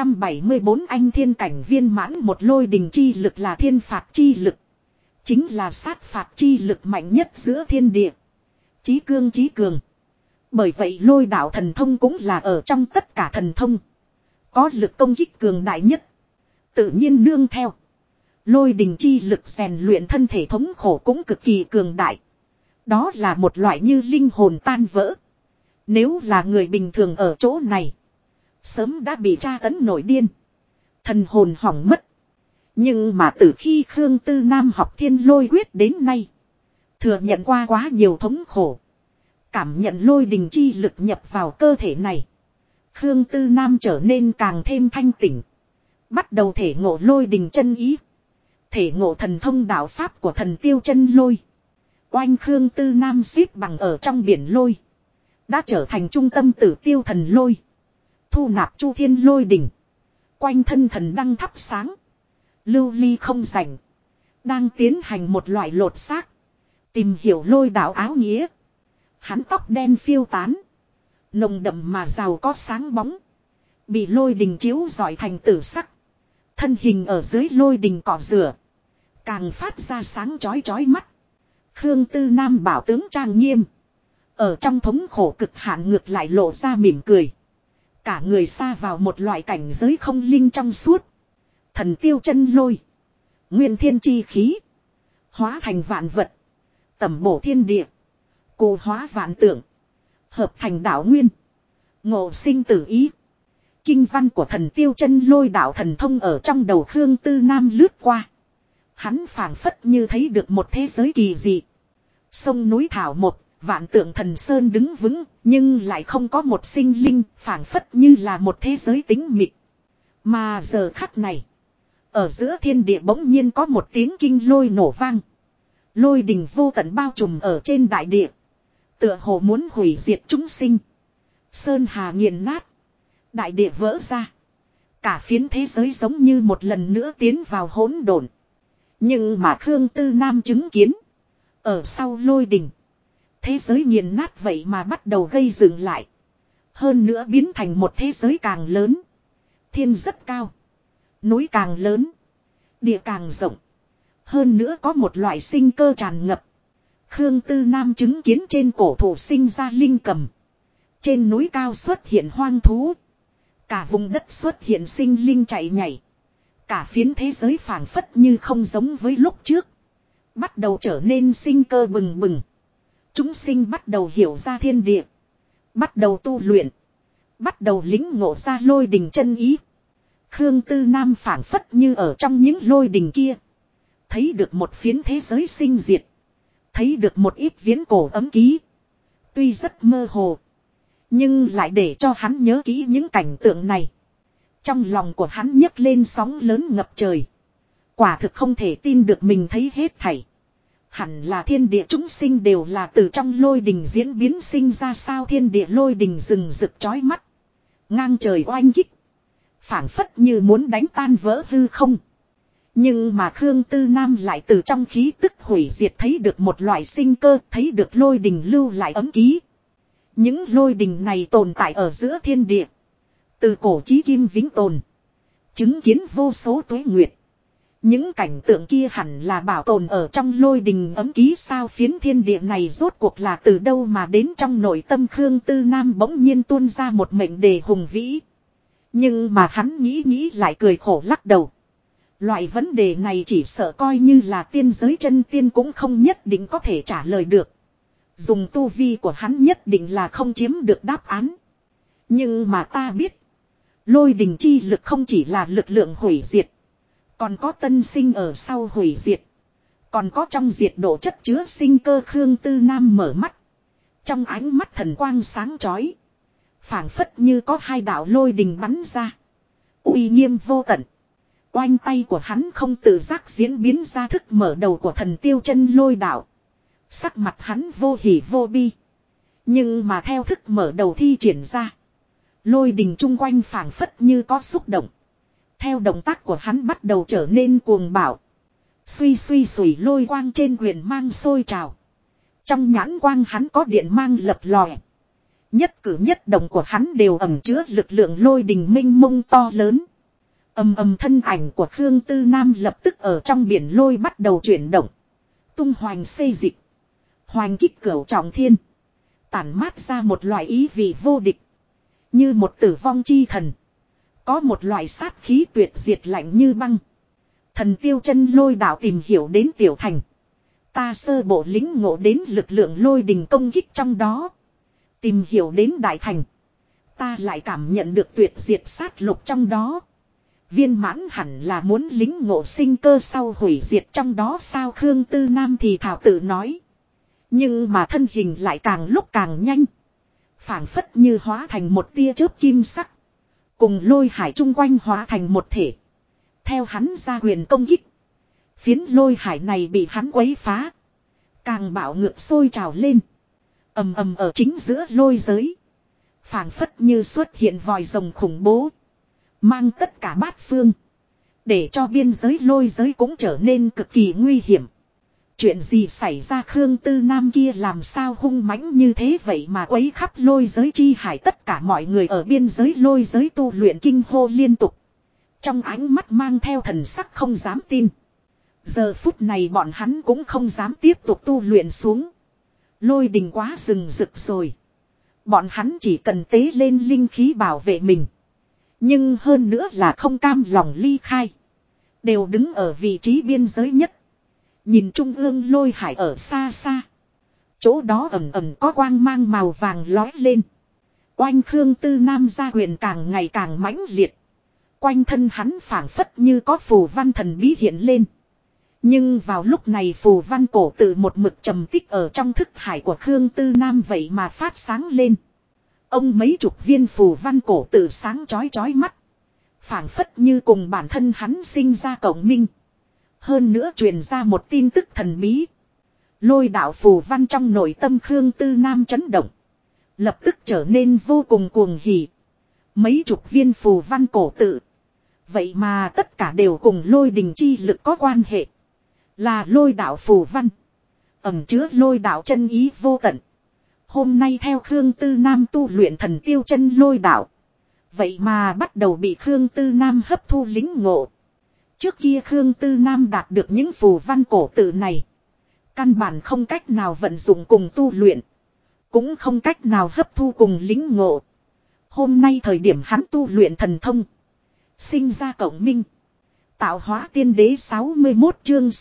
674 anh thiên cảnh viên mãn. Một lôi đình chi lực là thiên phạt chi lực. Chính là sát phạt chi lực mạnh nhất giữa thiên địa. Chí cương chí cường. Bởi vậy lôi đạo thần thông cũng là ở trong tất cả thần thông. Có lực công kích cường đại nhất. Tự nhiên nương theo. Lôi đình chi lực rèn luyện thân thể thống khổ cũng cực kỳ cường đại. Đó là một loại như linh hồn tan vỡ. Nếu là người bình thường ở chỗ này, sớm đã bị tra tấn nổi điên. Thần hồn hỏng mất. Nhưng mà từ khi Khương Tư Nam học thiên lôi quyết đến nay, thừa nhận qua quá nhiều thống khổ. Cảm nhận lôi đình chi lực nhập vào cơ thể này. Khương Tư Nam trở nên càng thêm thanh tỉnh. Bắt đầu thể ngộ lôi đình chân ý. Thể ngộ thần thông đạo pháp của thần tiêu chân lôi. Oanh Khương Tư Nam xếp bằng ở trong biển lôi. Đã trở thành trung tâm tử tiêu thần lôi. Thu nạp chu thiên lôi đỉnh. Quanh thân thần đăng thắp sáng. Lưu ly không rảnh. Đang tiến hành một loại lột xác. Tìm hiểu lôi đạo áo nghĩa. Hắn tóc đen phiêu tán. Nồng đậm mà giàu có sáng bóng. Bị lôi đình chiếu rọi thành tử sắc. Thân hình ở dưới lôi đình cỏ rửa. Càng phát ra sáng chói chói mắt. Khương Tư Nam bảo tướng trang nghiêm. Ở trong thống khổ cực hạn ngược lại lộ ra mỉm cười. Cả người xa vào một loại cảnh giới không linh trong suốt. Thần tiêu chân lôi. Nguyên thiên chi khí. Hóa thành vạn vật. Tẩm bổ thiên địa. Cô hóa vạn tượng. Hợp thành đạo nguyên. Ngộ sinh tử ý. Kinh văn của thần tiêu chân lôi đạo thần thông ở trong đầu Khương Tư Nam lướt qua. Hắn phảng phất như thấy được một thế giới kỳ dị. Sông núi thảo một, vạn tượng thần sơn đứng vững, nhưng lại không có một sinh linh, phảng phất như là một thế giới tĩnh mịch. Mà giờ khắc này, ở giữa thiên địa bỗng nhiên có một tiếng kinh lôi nổ vang. Lôi đình vô tận bao trùm ở trên đại địa. Tựa hồ muốn hủy diệt chúng sinh. Sơn hà nghiền nát. Đại địa vỡ ra. Cả phiến thế giới giống như một lần nữa tiến vào hỗn độn. Nhưng mà Khương Tư Nam chứng kiến. Ở sau lôi đình. Thế giới nghiền nát vậy mà bắt đầu gây dựng lại. Hơn nữa biến thành một thế giới càng lớn. Thiên rất cao. Núi càng lớn. Địa càng rộng. Hơn nữa có một loại sinh cơ tràn ngập. Khương Tư Nam chứng kiến trên cổ thụ sinh ra linh cầm. Trên núi cao xuất hiện hoang thú. Cả vùng đất xuất hiện sinh linh chạy nhảy. Cả phiến thế giới phảng phất như không giống với lúc trước. Bắt đầu trở nên sinh cơ bừng bừng. Chúng sinh bắt đầu hiểu ra thiên địa. Bắt đầu tu luyện. Bắt đầu lĩnh ngộ ra lôi đình chân ý. Khương Tư Nam phảng phất như ở trong những lôi đình kia. Thấy được một phiến thế giới sinh diệt. Thấy được một ít viễn cổ ấm ký. Tuy rất mơ hồ. Nhưng lại để cho hắn nhớ kỹ những cảnh tượng này. Trong lòng của hắn nhấc lên sóng lớn ngập trời. Quả thực không thể tin được mình thấy hết thảy. Hẳn là thiên địa chúng sinh đều là từ trong lôi đình diễn biến sinh ra sao, thiên địa lôi đình rừng rực chói mắt. Ngang trời oanh kích. Phảng phất như muốn đánh tan vỡ hư không. Nhưng mà Khương Tư Nam lại từ trong khí tức hủy diệt thấy được một loại sinh cơ, thấy được lôi đình lưu lại ấm ký. Những lôi đình này tồn tại ở giữa thiên địa. Từ cổ chí kim vĩnh tồn. Chứng kiến vô số tuế nguyệt. Những cảnh tượng kia hẳn là bảo tồn ở trong lôi đình ấm ký sao, phiến thiên địa này rốt cuộc là từ đâu mà đến. Trong nội tâm Khương Tư Nam bỗng nhiên tuôn ra một mệnh đề hùng vĩ. Nhưng mà hắn nghĩ lại cười khổ lắc đầu. Loại vấn đề này chỉ sợ coi như là tiên giới chân tiên cũng không nhất định có thể trả lời được. Dùng tu vi của hắn nhất định là không chiếm được đáp án. Nhưng mà ta biết. Lôi đình chi lực không chỉ là lực lượng hủy diệt. Còn có tân sinh ở sau hủy diệt. Còn có trong diệt độ chất chứa sinh cơ. Khương Tư Nam mở mắt. Trong ánh mắt thần quang sáng chói. Phảng phất như có hai đạo lôi đình bắn ra. Uy nghiêm vô tận. Oanh tay của hắn không tự giác diễn biến ra thức mở đầu của thần tiêu chân lôi đạo. Sắc mặt hắn vô hỉ vô bi. Nhưng mà theo thức mở đầu thi triển ra. Lôi đình chung quanh phảng phất như có xúc động. Theo động tác của hắn bắt đầu trở nên cuồng bạo. Suy sủi lôi quang trên quyền mang sôi trào. Trong nhãn quang hắn có điện mang lập lòe. Nhất cử nhất động của hắn đều ẩn chứa lực lượng lôi đình minh mông to lớn. Ầm thân ảnh của Khương Tư Nam lập tức ở trong biển lôi bắt đầu chuyển động. Tung hoành xê dịch. Hoành kích cửu trọng thiên. Tản mát ra một loại ý vị vô địch. Như một tử vong chi thần. Có một loại sát khí tuyệt diệt lạnh như băng. Thần tiêu chân lôi đạo tìm hiểu đến tiểu thành. Ta sơ bộ lĩnh ngộ đến lực lượng lôi đình công kích trong đó. Tìm hiểu đến đại thành. Ta lại cảm nhận được tuyệt diệt sát lục trong đó. Viên mãn hẳn là muốn lĩnh ngộ sinh cơ sau hủy diệt trong đó sao. Khương Tư Nam thì thảo tự nói. Nhưng mà thân hình lại càng lúc càng nhanh. Phảng phất như hóa thành một tia chớp kim sắc. Cùng lôi hải chung quanh hóa thành một thể. Theo hắn ra quyền công kích. Phiến lôi hải này bị hắn quấy phá. Càng bạo ngược sôi trào lên. Ầm ở chính giữa lôi giới. Phảng phất như xuất hiện vòi rồng khủng bố. Mang tất cả bát phương. Để cho biên giới lôi giới cũng trở nên cực kỳ nguy hiểm. Chuyện gì xảy ra, Khương Tư Nam kia làm sao hung mãnh như thế vậy mà quấy khắp lôi giới chi hải. Tất cả mọi người ở biên giới lôi giới tu luyện kinh hô liên tục. Trong ánh mắt mang theo thần sắc không dám tin. Giờ phút này bọn hắn cũng không dám tiếp tục tu luyện xuống. Lôi đình quá rừng rực rồi. Bọn hắn chỉ cần tế lên linh khí bảo vệ mình. Nhưng hơn nữa là không cam lòng ly khai. Đều đứng ở vị trí biên giới nhất. Nhìn trung ương lôi hải ở xa xa. Chỗ đó ẩm có quang mang màu vàng lói lên. Oanh Khương Tư Nam ra quyền càng ngày càng mãnh liệt. Quanh thân hắn phảng phất như có phù văn thần bí hiện lên. Nhưng vào lúc này phù văn cổ tự một mực trầm tích ở trong thức hải của Khương Tư Nam vậy mà phát sáng lên. Ông mấy chục viên phù văn cổ tự sáng chói mắt. Phảng phất như cùng bản thân hắn sinh ra cộng minh. Hơn nữa truyền ra một tin tức thần bí. Lôi đạo phù văn trong nội tâm Khương Tư Nam chấn động. Lập tức trở nên vô cùng cuồng hỉ. Mấy chục viên phù văn cổ tự. Vậy mà tất cả đều cùng lôi đình chi lực có quan hệ. Là lôi đạo phù văn. Ẩm chứa lôi đạo chân ý vô tận. Hôm nay theo Khương Tư Nam tu luyện thần tiêu chân lôi đạo. Vậy mà bắt đầu bị Khương Tư Nam hấp thu lính ngộ. Trước kia Khương Tư Nam đạt được những phù văn cổ tự này. Căn bản không cách nào vận dụng cùng tu luyện. cũng không cách nào hấp thu cùng lĩnh ngộ. Hôm nay thời điểm hắn tu luyện thần thông. Sinh ra cộng minh. Tạo hóa tiên đế 61 chương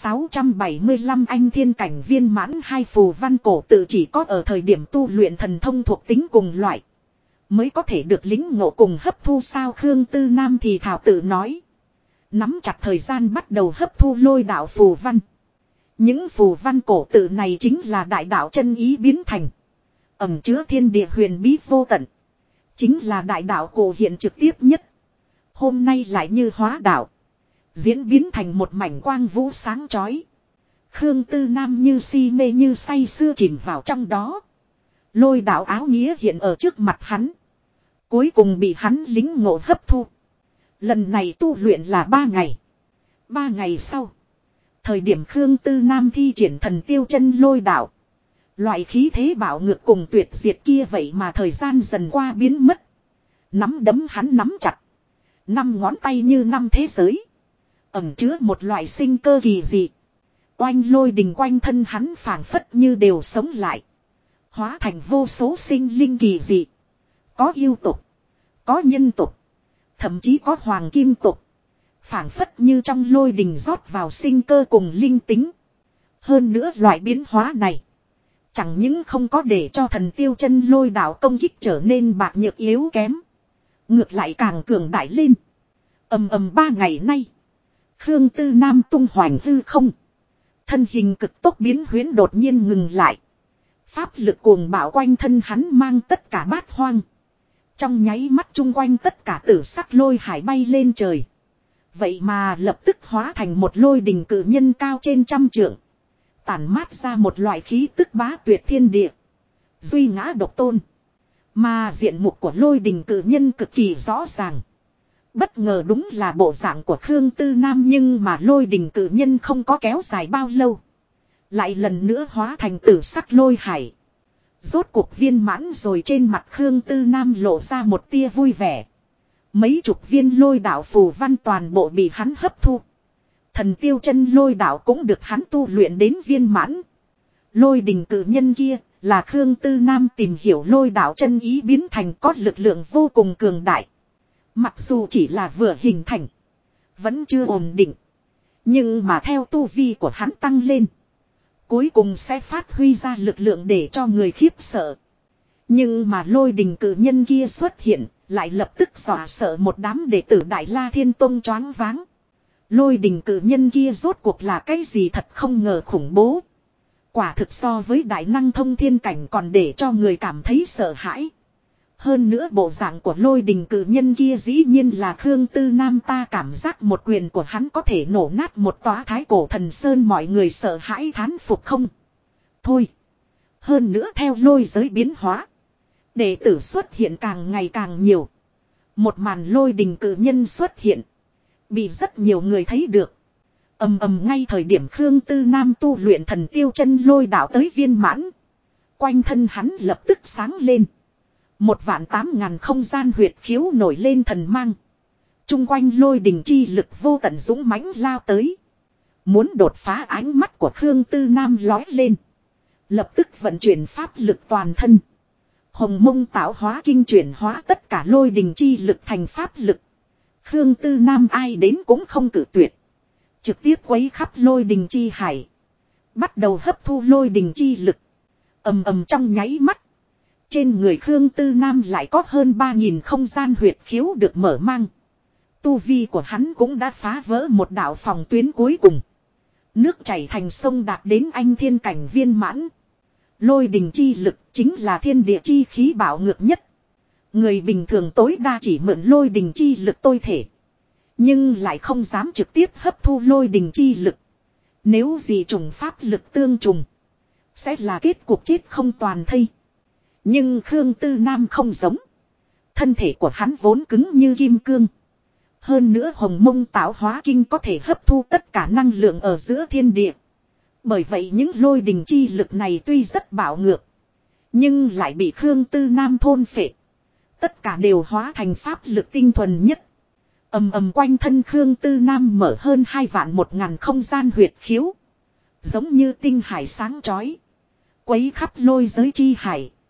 675 anh thiên cảnh viên mãn hai phù văn cổ tự chỉ có ở thời điểm tu luyện thần thông thuộc tính cùng loại. Mới có thể được lĩnh ngộ cùng hấp thu sao Khương Tư Nam thì thảo tự nói. Nắm chặt thời gian bắt đầu hấp thu lôi đạo phù văn. Những phù văn cổ tự này chính là đại đạo chân ý biến thành. Ẩn chứa thiên địa huyền bí vô tận. Chính là đại đạo cổ hiện trực tiếp nhất. Hôm nay lại như hóa đạo. Diễn biến thành một mảnh quang vũ sáng chói. Khương Tư Nam như si mê như say sưa chìm vào trong đó. Lôi đạo áo nghĩa hiện ở trước mặt hắn. Cuối cùng bị hắn lính ngộ hấp thu. Lần này tu luyện là 3 ngày. 3 ngày sau. Thời điểm Khương Tư Nam thi triển thần tiêu chân lôi đạo. Loại khí thế bạo ngược cùng tuyệt diệt kia vậy mà thời gian dần qua biến mất. Nắm đấm hắn nắm chặt. 5 ngón tay như 5 thế giới. Ẩn chứa một loại sinh cơ kỳ dị. Oanh lôi đình quanh thân hắn phảng phất như đều sống lại. Hóa thành vô số sinh linh kỳ dị. Có yêu tục. Có nhân tục. Thậm chí có hoàng kim tục. Phảng phất như trong lôi đình rót vào sinh cơ cùng linh tính. Hơn nữa loại biến hóa này. Chẳng những không có để cho thần tiêu chân lôi đạo công kích trở nên bạc nhược yếu kém. Ngược lại càng cường đại lên. Ầm 3 ngày nay. Khương Tư Nam tung hoành hư không. Thân hình cực tốc biến huyễn đột nhiên ngừng lại. Pháp lực cuồng bạo quanh thân hắn mang tất cả bát hoang. Trong nháy mắt chung quanh tất cả tử sắc lôi hải bay lên trời. Vậy mà lập tức hóa thành một lôi đình cự nhân cao trên 100 trượng. Tản mát ra một loại khí tức bá tuyệt thiên địa. Duy ngã độc tôn. Mà diện mục của lôi đình cự nhân cực kỳ rõ ràng. Bất ngờ đúng là bộ dạng của Khương Tư Nam nhưng mà lôi đình cự nhân không có kéo dài bao lâu. Lại lần nữa hóa thành tử sắc lôi hải. Rốt cuộc viên mãn rồi trên mặt Khương Tư Nam lộ ra một tia vui vẻ. Mấy chục viên lôi đạo phù văn toàn bộ bị hắn hấp thu. Thần tiêu chân lôi đạo cũng được hắn tu luyện đến viên mãn. Lôi đình cự nhân kia là Khương Tư Nam tìm hiểu lôi đạo chân ý biến thành có lực lượng vô cùng cường đại. Mặc dù chỉ là vừa hình thành. Vẫn chưa ổn định. Nhưng mà theo tu vi của hắn tăng lên. Cuối cùng sẽ phát huy ra lực lượng để cho người khiếp sợ. Nhưng mà lôi đình cự nhân kia xuất hiện. Lại lập tức dọa sợ một đám đệ tử Đại La Thiên Tông choáng váng. Lôi đình cự nhân kia rốt cuộc là cái gì thật không ngờ khủng bố. Quả thực so với đại năng thông thiên cảnh còn để cho người cảm thấy sợ hãi. Hơn nữa bộ dạng của lôi đình cự nhân kia dĩ nhiên là Khương Tư Nam ta cảm giác một quyền của hắn có thể nổ nát một tòa thái cổ thần sơn mọi người sợ hãi thán phục không. Thôi. Hơn nữa theo lôi giới biến hóa. Đệ tử xuất hiện càng ngày càng nhiều. Một màn lôi đình cự nhân xuất hiện. Bị rất nhiều người thấy được. Ầm ngay thời điểm Khương Tư Nam tu luyện thần tiêu chân lôi đạo tới viên mãn. Quanh thân hắn lập tức sáng lên. 18000 không gian huyệt khiếu nổi lên thần mang. Trung quanh lôi đình chi lực vô tận dũng mãnh lao tới. Muốn đột phá ánh mắt của Khương Tư Nam lói lên. Lập tức vận chuyển pháp lực toàn thân. Hồng mông tạo hóa kinh chuyển hóa tất cả lôi đình chi lực thành pháp lực. Khương Tư Nam ai đến cũng không cử tuyệt. Trực tiếp quấy khắp lôi đình chi hải. Bắt đầu hấp thu lôi đình chi lực. Ầm trong nháy mắt. Trên người Khương Tư Nam lại có hơn 3000 không gian huyệt khiếu được mở mang. Tu vi của hắn cũng đã phá vỡ một đạo phòng tuyến cuối cùng. Nước chảy thành sông đạt đến anh thiên cảnh viên mãn. Lôi đình chi lực chính là thiên địa chi khí bạo ngược nhất. Người bình thường tối đa chỉ mượn lôi đình chi lực tôi thể. Nhưng lại không dám trực tiếp hấp thu lôi đình chi lực. Nếu gì trùng pháp lực tương trùng. Sẽ là kết cục chết không toàn thây. Nhưng Khương Tư Nam không giống. Thân thể của hắn vốn cứng như kim cương. Hơn nữa hồng mông tạo hóa kinh có thể hấp thu tất cả năng lượng ở giữa thiên địa. Bởi vậy những lôi đình chi lực này tuy rất bạo ngược. Nhưng lại bị Khương Tư Nam thôn phệ. Tất cả đều hóa thành pháp lực tinh thuần nhất. Ầm quanh thân Khương Tư Nam mở hơn 21000 không gian huyệt khiếu. Giống như tinh hải sáng chói. Quấy khắp lôi giới chi hải.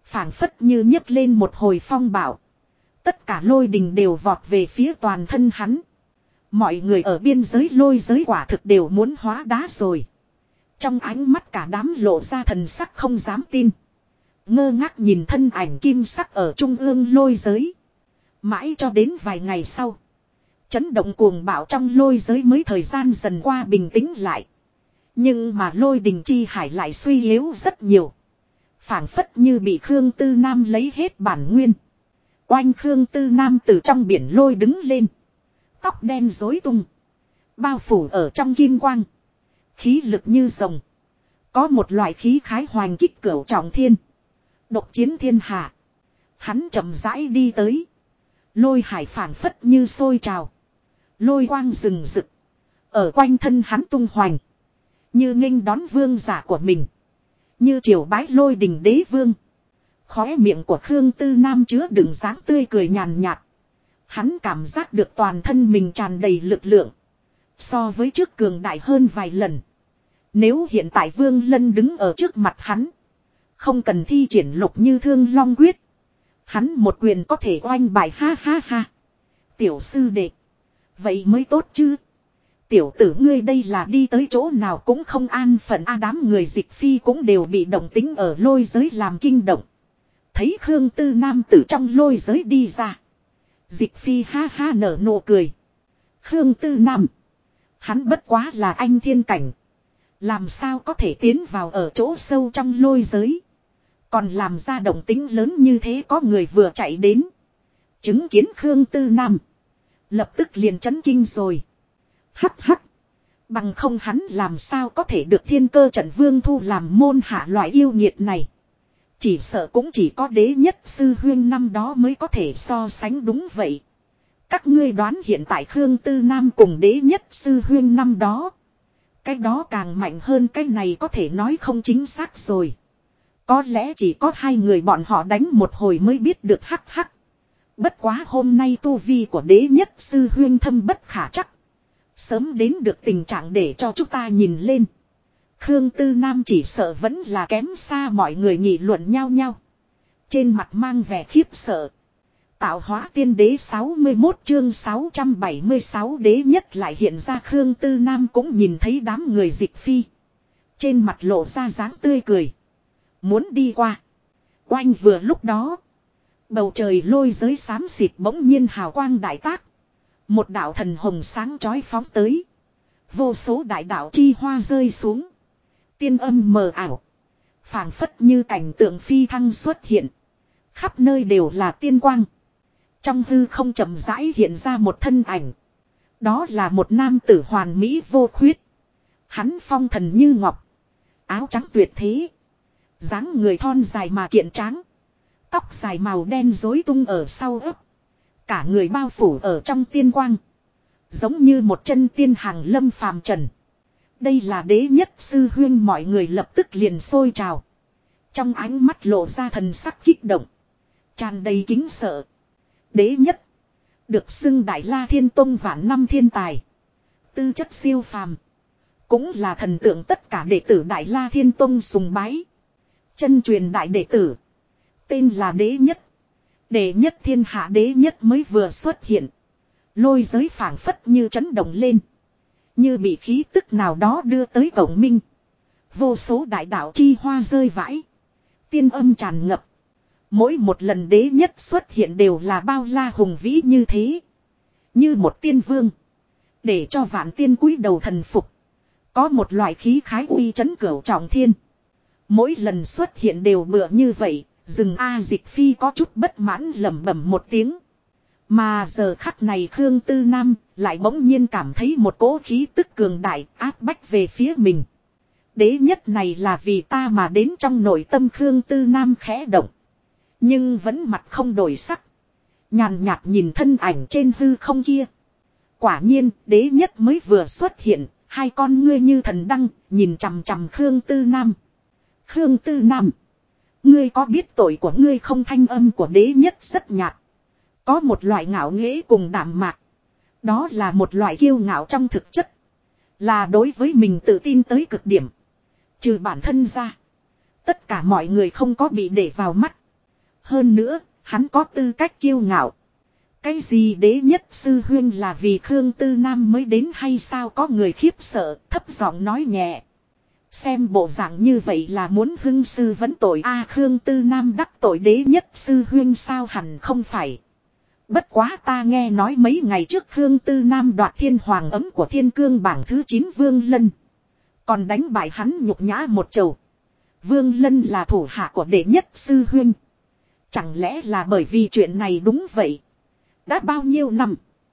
Phảng phất như nhấc lên một hồi phong bạo. Tất cả lôi đình đều vọt về phía toàn thân hắn. Mọi người ở biên giới lôi giới quả thực đều muốn hóa đá rồi. Trong ánh mắt cả đám lộ ra thần sắc không dám tin. Ngơ ngác nhìn thân ảnh kim sắc ở trung ương lôi giới. Mãi cho đến vài ngày sau. Chấn động cuồng bạo trong lôi giới mới thời gian dần qua bình tĩnh lại. Nhưng mà lôi đình chi hải lại suy yếu rất nhiều. Phảng phất như bị Khương Tư Nam lấy hết bản nguyên. Oanh Khương Tư Nam từ trong biển lôi đứng lên. Tóc đen rối tung. Bao phủ ở trong kim quang. Khí lực như rồng. Có một loại khí khái hoành kích cửu trọng thiên. Độc chiến thiên hạ. Hắn chậm rãi đi tới. Lôi hải phảng phất như sôi trào. Lôi quang rừng rực. Ở quanh thân hắn tung hoành. Như nghênh đón vương giả của mình. Như triều bái lôi đình đế vương. Khóe miệng của Khương Tư Nam chứa đựng dáng tươi cười nhàn nhạt. Hắn cảm giác được toàn thân mình tràn đầy lực lượng. So với trước cường đại hơn vài lần. Nếu hiện tại Vương Lân đứng ở trước mặt hắn. Không cần thi triển lục như thương long quyết. Hắn một quyền có thể oanh bài ha ha ha. Tiểu sư đệ. Vậy mới tốt chứ. Tiểu tử ngươi đây là đi tới chỗ nào cũng không an phận a. Đám người dịch phi cũng đều bị động tính ở lôi giới làm kinh động. Thấy Khương Tư Nam từ trong lôi giới đi ra. Dịch phi ha ha nở nụ cười. Khương Tư Nam. Hắn bất quá là anh thiên cảnh. Làm sao có thể tiến vào ở chỗ sâu trong lôi giới. Còn làm ra động tính lớn như thế có người vừa chạy đến. Chứng kiến Khương Tư Nam. Lập tức liền chấn kinh rồi. Hắc hắc. Bằng không hắn làm sao có thể được Thiên Cơ Trận Vương thu làm môn hạ loại yêu nghiệt này. Chỉ sợ cũng chỉ có đế nhất sư huyên năm đó mới có thể so sánh đúng vậy. Các ngươi đoán hiện tại Khương Tư Nam cùng đế nhất sư huyên năm đó. Cái đó càng mạnh hơn cái này có thể nói không chính xác rồi. Có lẽ chỉ có hai người bọn họ đánh một hồi mới biết được hắc hắc. Bất quá hôm nay tu vi của đế nhất sư huyên thâm bất khả chắc. Sớm đến được tình trạng để cho chúng ta nhìn lên. Khương Tư Nam chỉ sợ vẫn là kém xa mọi người nghị luận nhau nhau. Trên mặt mang vẻ khiếp sợ. Tạo hóa tiên đế 61 chương 676 đế nhất lại hiện ra. Khương Tư Nam cũng nhìn thấy đám người dịch phi. Trên mặt lộ ra dáng tươi cười. Muốn đi qua. Oanh vừa lúc đó. Bầu trời lôi giới xám xịt bỗng nhiên hào quang đại tác. Một đạo thần hồng sáng chói phóng tới. Vô số đại đạo chi hoa rơi xuống. Tiên âm mờ ảo. Phảng phất như cảnh tượng phi thăng xuất hiện. Khắp nơi đều là tiên quang. Trong hư không chậm rãi hiện ra một thân ảnh. Đó là một nam tử hoàn mỹ vô khuyết. Hắn phong thần như ngọc. Áo trắng tuyệt thế. Dáng người thon dài mà kiện tráng. Tóc dài màu đen rối tung ở sau ấp. Cả người bao phủ ở trong tiên quang. Giống như một chân tiên hàng lâm phàm trần. Đây là đế nhất sư huyên, mọi người lập tức liền sôi trào. Trong ánh mắt lộ ra thần sắc kích động. Tràn đầy kính sợ. Đế nhất. Được xưng Đại La Thiên Tông vạn năm thiên tài. Tư chất siêu phàm. Cũng là thần tượng tất cả đệ tử Đại La Thiên Tông sùng bái. Chân truyền đại đệ tử. Tên là đế nhất. Đệ nhất thiên hạ đế nhất mới vừa xuất hiện. Lôi giới phảng phất như chấn động lên. Như bị khí tức nào đó đưa tới cổng minh. Vô số đại đạo chi hoa rơi vãi. Tiên âm tràn ngập. Mỗi một lần đế nhất xuất hiện đều là bao la hùng vĩ như thế. Như một tiên vương. Để cho vạn tiên cúi đầu thần phục. Có một loại khí khái uy chấn cửu trọng thiên. Mỗi lần xuất hiện đều bựa như vậy. Rừng A Dịch Phi có chút bất mãn lẩm bẩm một tiếng. Mà giờ khắc này Khương Tư Nam lại bỗng nhiên cảm thấy một cỗ khí tức cường đại áp bách về phía mình. Đế nhất này là vì ta mà đến. Trong nội tâm Khương Tư Nam khẽ động. Nhưng vẫn mặt không đổi sắc. Nhàn nhạt nhìn thân ảnh trên hư không kia. Quả nhiên đế nhất mới vừa xuất hiện. Hai con ngươi như thần đăng nhìn chằm chằm Khương Tư Nam. Khương Tư Nam. Ngươi có biết tội của ngươi không? Thanh âm của đế nhất rất nhạt. Có một loại ngạo nghễ cùng đạm mạc. Đó là một loại kiêu ngạo trong thực chất. Là đối với mình tự tin tới cực điểm. Trừ bản thân ra. Tất cả mọi người không có bị để vào mắt. Hơn nữa, hắn có tư cách kiêu ngạo. Cái gì đế nhất sư huyên là vì Khương Tư Nam mới đến hay sao, có người khiếp sợ, thấp giọng nói nhẹ. Xem bộ dạng như vậy là muốn hưng sư vấn tội a, Khương Tư Nam đắc tội đế nhất sư huyên sao, hẳn không phải. Bất quá ta nghe nói mấy ngày trước Khương Tư Nam đoạt thiên hoàng ấm của thiên cương bảng thứ 9 Vương Lân. Còn đánh bại hắn nhục nhã một chầu. Vương Lân là thủ hạ của đệ nhất sư huyên. Chẳng lẽ là bởi vì chuyện này, đúng vậy. Đã bao nhiêu năm.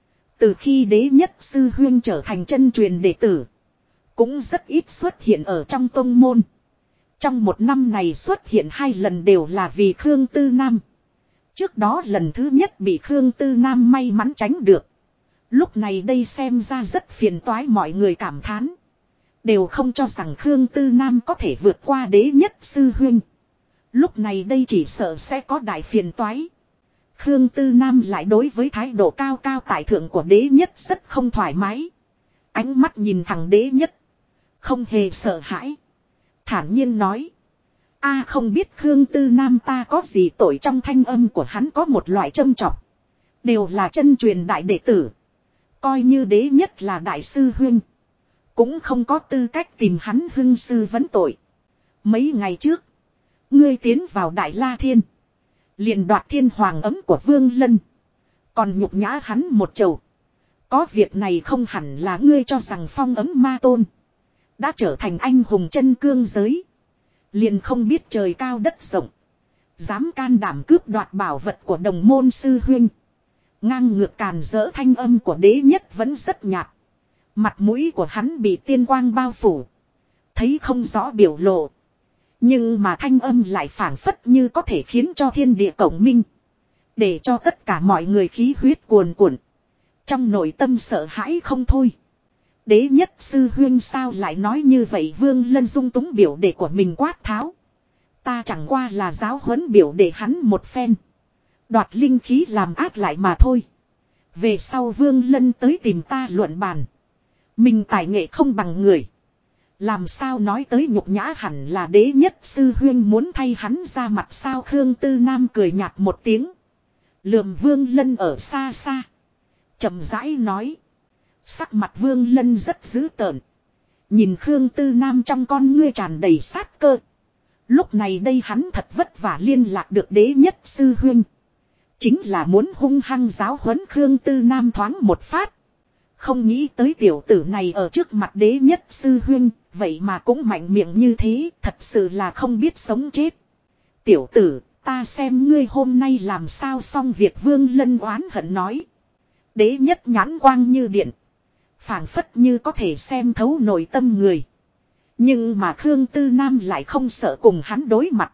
Từ khi đế nhất sư huyên trở thành chân truyền đệ tử. Cũng rất ít xuất hiện ở trong tông môn. Trong một năm này xuất hiện 2 lần đều là vì Khương Tư Nam. Trước đó lần thứ nhất bị Khương Tư Nam may mắn tránh được. Lúc này đây xem ra rất phiền toái, mọi người cảm thán. Đều không cho rằng Khương Tư Nam có thể vượt qua đế nhất sư huynh. Lúc này đây chỉ sợ sẽ có đại phiền toái. Khương Tư Nam lại đối với thái độ cao cao tại thượng của đế nhất rất không thoải mái. Ánh mắt nhìn thẳng đế nhất. Không hề sợ hãi. Thản nhiên nói. A, không biết Khương Tư Nam ta có gì tội, trong thanh âm của hắn có một loại châm chọc. Đều là chân truyền đại đệ tử. Coi như đế nhất là đại sư huynh. Cũng không có tư cách tìm hắn hưng sư vấn tội. Mấy ngày trước. Ngươi tiến vào Đại La Thiên. Liền đoạt thiên hoàng ấm của Vương Lân. Còn nhục nhã hắn một chầu. Có việc này không hẳn là ngươi cho rằng phong ấm ma tôn. Đã trở thành anh hùng chân cương giới. Liền không biết trời cao đất rộng. Dám can đảm cướp đoạt bảo vật của đồng môn sư huynh. Ngang ngược càn rỡ, thanh âm của đế nhất vẫn rất nhạt. Mặt mũi của hắn bị tiên quang bao phủ. Thấy không rõ biểu lộ. Nhưng mà thanh âm lại phảng phất như có thể khiến cho thiên địa cộng minh. Để cho tất cả mọi người khí huyết cuồn cuộn. Trong nội tâm sợ hãi không thôi. Đế nhất sư huyên sao lại nói như vậy, Vương Lân dung túng biểu đệ của mình quát tháo. Ta chẳng qua là giáo huấn biểu đệ hắn một phen. Đoạt linh khí làm ác lại mà thôi. Về sau Vương Lân tới tìm ta luận bàn. Mình tài nghệ không bằng người. Làm sao nói tới nhục nhã, hẳn là đế nhất sư huyên muốn thay hắn ra mặt sao. Khương Tư Nam cười nhạt một tiếng. Lườm Vương Lân ở xa xa. Chậm rãi nói. Sắc mặt Vương Lân rất dữ tợn. Nhìn Khương Tư Nam trong con ngươi tràn đầy sát cơ. Lúc này đây hắn thật vất vả liên lạc được đế nhất sư huyên. Chính là muốn hung hăng giáo huấn Khương Tư Nam thoáng một phát. Không nghĩ tới tiểu tử này ở trước mặt đế nhất sư huyên, vậy mà cũng mạnh miệng như thế, thật sự là không biết sống chết. Tiểu tử, ta xem ngươi hôm nay làm sao xong việc, Vương Lân oán hận nói. Đế nhất nhãn quang như điện. Phảng phất như có thể xem thấu nội tâm người. Nhưng mà Khương Tư Nam lại không sợ cùng hắn đối mặt.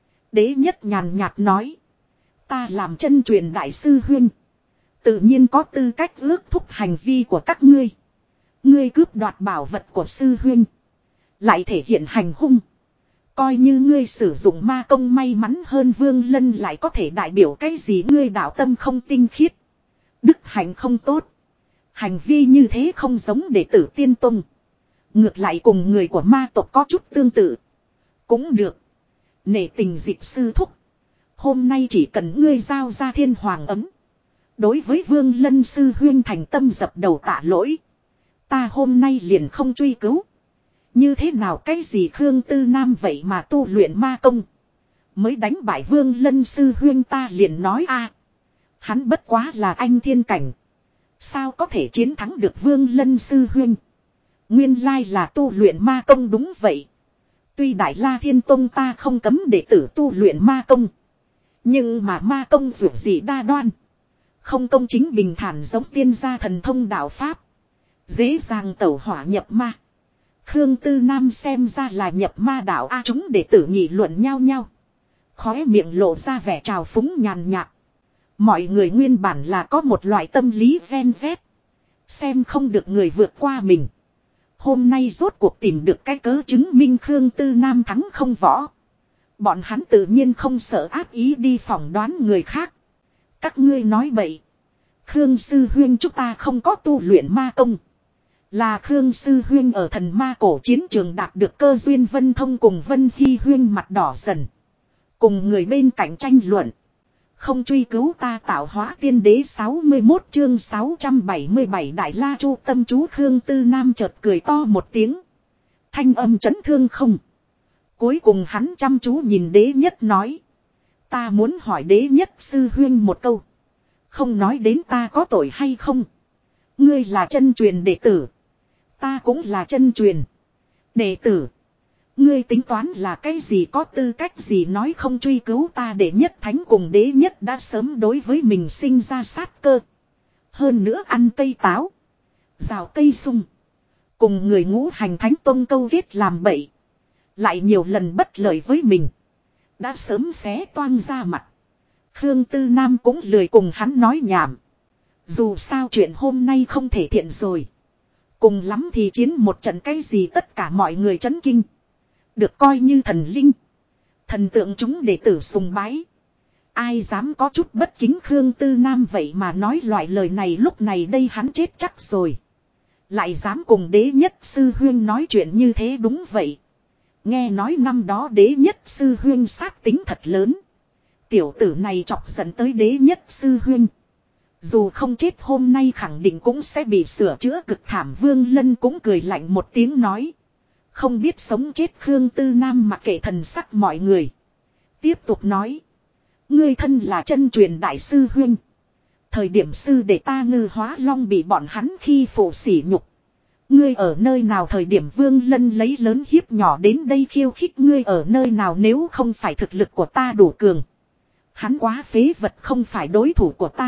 Đế nhất nhàn nhạt nói. Ta làm chân truyền đại sư huynh. Tự nhiên có tư cách ước thúc hành vi của các ngươi. Ngươi cướp đoạt bảo vật của sư huynh. Lại thể hiện hành hung. Coi như ngươi sử dụng ma công may mắn hơn Vương Lân lại có thể đại biểu cái gì, ngươi đạo tâm không tinh khiết. Đức hạnh không tốt. Hành vi như thế không giống đệ tử tiên tông. Ngược lại cùng người của ma tộc có chút tương tự. Cũng được. Nể tình dịch sư thúc. Hôm nay chỉ cần ngươi giao ra thiên hoàng ấm. Đối với Vương Lân sư huyên thành tâm dập đầu tạ lỗi. Ta hôm nay liền không truy cứu. Như thế nào cái gì Khương Tư Nam vậy mà tu luyện ma công. Mới đánh bại Vương Lân sư huyên, ta liền nói a, hắn bất quá là anh thiên cảnh. Sao có thể chiến thắng được Vương Lân sư huyên. Nguyên lai là tu luyện ma công, đúng vậy. Tuy Đại La Thiên Tông ta không cấm đệ tử tu luyện ma công. Nhưng mà ma công dù gì đa đoan. Không công chính bình thản giống tiên gia thần thông đạo pháp. Dễ dàng tẩu hỏa nhập ma. Khương Tư Nam xem ra là nhập ma đạo a, chúng đệ tử nghị luận nhau nhau. Khóe miệng lộ ra vẻ trào phúng nhàn nhạt. Mọi người nguyên bản là có một loại tâm lý gen z. Xem không được người vượt qua mình. Hôm nay rốt cuộc tìm được cái cớ chứng minh Khương Tư Nam thắng không võ. Bọn hắn tự nhiên không sợ ác ý đi phỏng đoán người khác. Các ngươi nói bậy. Khương sư huyên chúng ta không có tu luyện ma công. Là Khương sư huyên ở thần ma cổ chiến trường đạt được cơ duyên. Vân Thông cùng Vân Hy huyên mặt đỏ dần. Cùng người bên cạnh tranh luận. Không truy cứu ta tạo hóa tiên đế 61 chương 677 Đại La Chu tâm chú Khương Tư Nam chợt cười to một tiếng. Thanh âm chấn thương không. Cuối cùng hắn chăm chú nhìn đế nhất nói. Ta muốn hỏi đế nhất sư huyên một câu. Không nói đến ta có tội hay không. Ngươi là chân truyền đệ tử. Ta cũng là chân truyền đệ tử. Ngươi tính toán là cái gì có tư cách gì nói không truy cứu ta để nhất thánh cùng đế nhất đã sớm đối với mình sinh ra sát cơ. Hơn nữa ăn cây táo. Rào cây sung. Cùng người ngũ hành thánh tông câu kết làm bậy. Lại nhiều lần bất lợi với mình. Đã sớm xé toang ra mặt. Khương Tư Nam cũng lười cùng hắn nói nhảm. Dù sao chuyện hôm nay không thể thiện rồi. Cùng lắm thì chiến một trận cái gì tất cả mọi người chấn kinh. Được coi như thần linh. Thần tượng chúng đệ tử sùng bái. Ai dám có chút bất kính Khương Tư Nam vậy mà nói loại lời này lúc này đây hắn chết chắc rồi. Lại dám cùng đế nhất sư huyên nói chuyện như thế đúng vậy. Nghe nói năm đó đế nhất sư huyên sát tính thật lớn. Tiểu tử này chọc giận tới đế nhất sư huyên. Dù không chết hôm nay khẳng định cũng sẽ bị sửa chữa cực thảm. Vương Lân cũng cười lạnh một tiếng nói. Không biết sống chết Khương Tư Nam mặc kệ thần sắc mọi người. Tiếp tục nói. Ngươi thân là chân truyền đại sư huyên. Thời điểm sư để ta Ngư Hóa Long bị bọn hắn khi phụ sỉ nhục. Ngươi ở nơi nào thời điểm Vương Lân lấy lớn hiếp nhỏ đến đây khiêu khích ngươi ở nơi nào nếu không phải thực lực của ta đủ cường. Hắn quá phế vật không phải đối thủ của ta.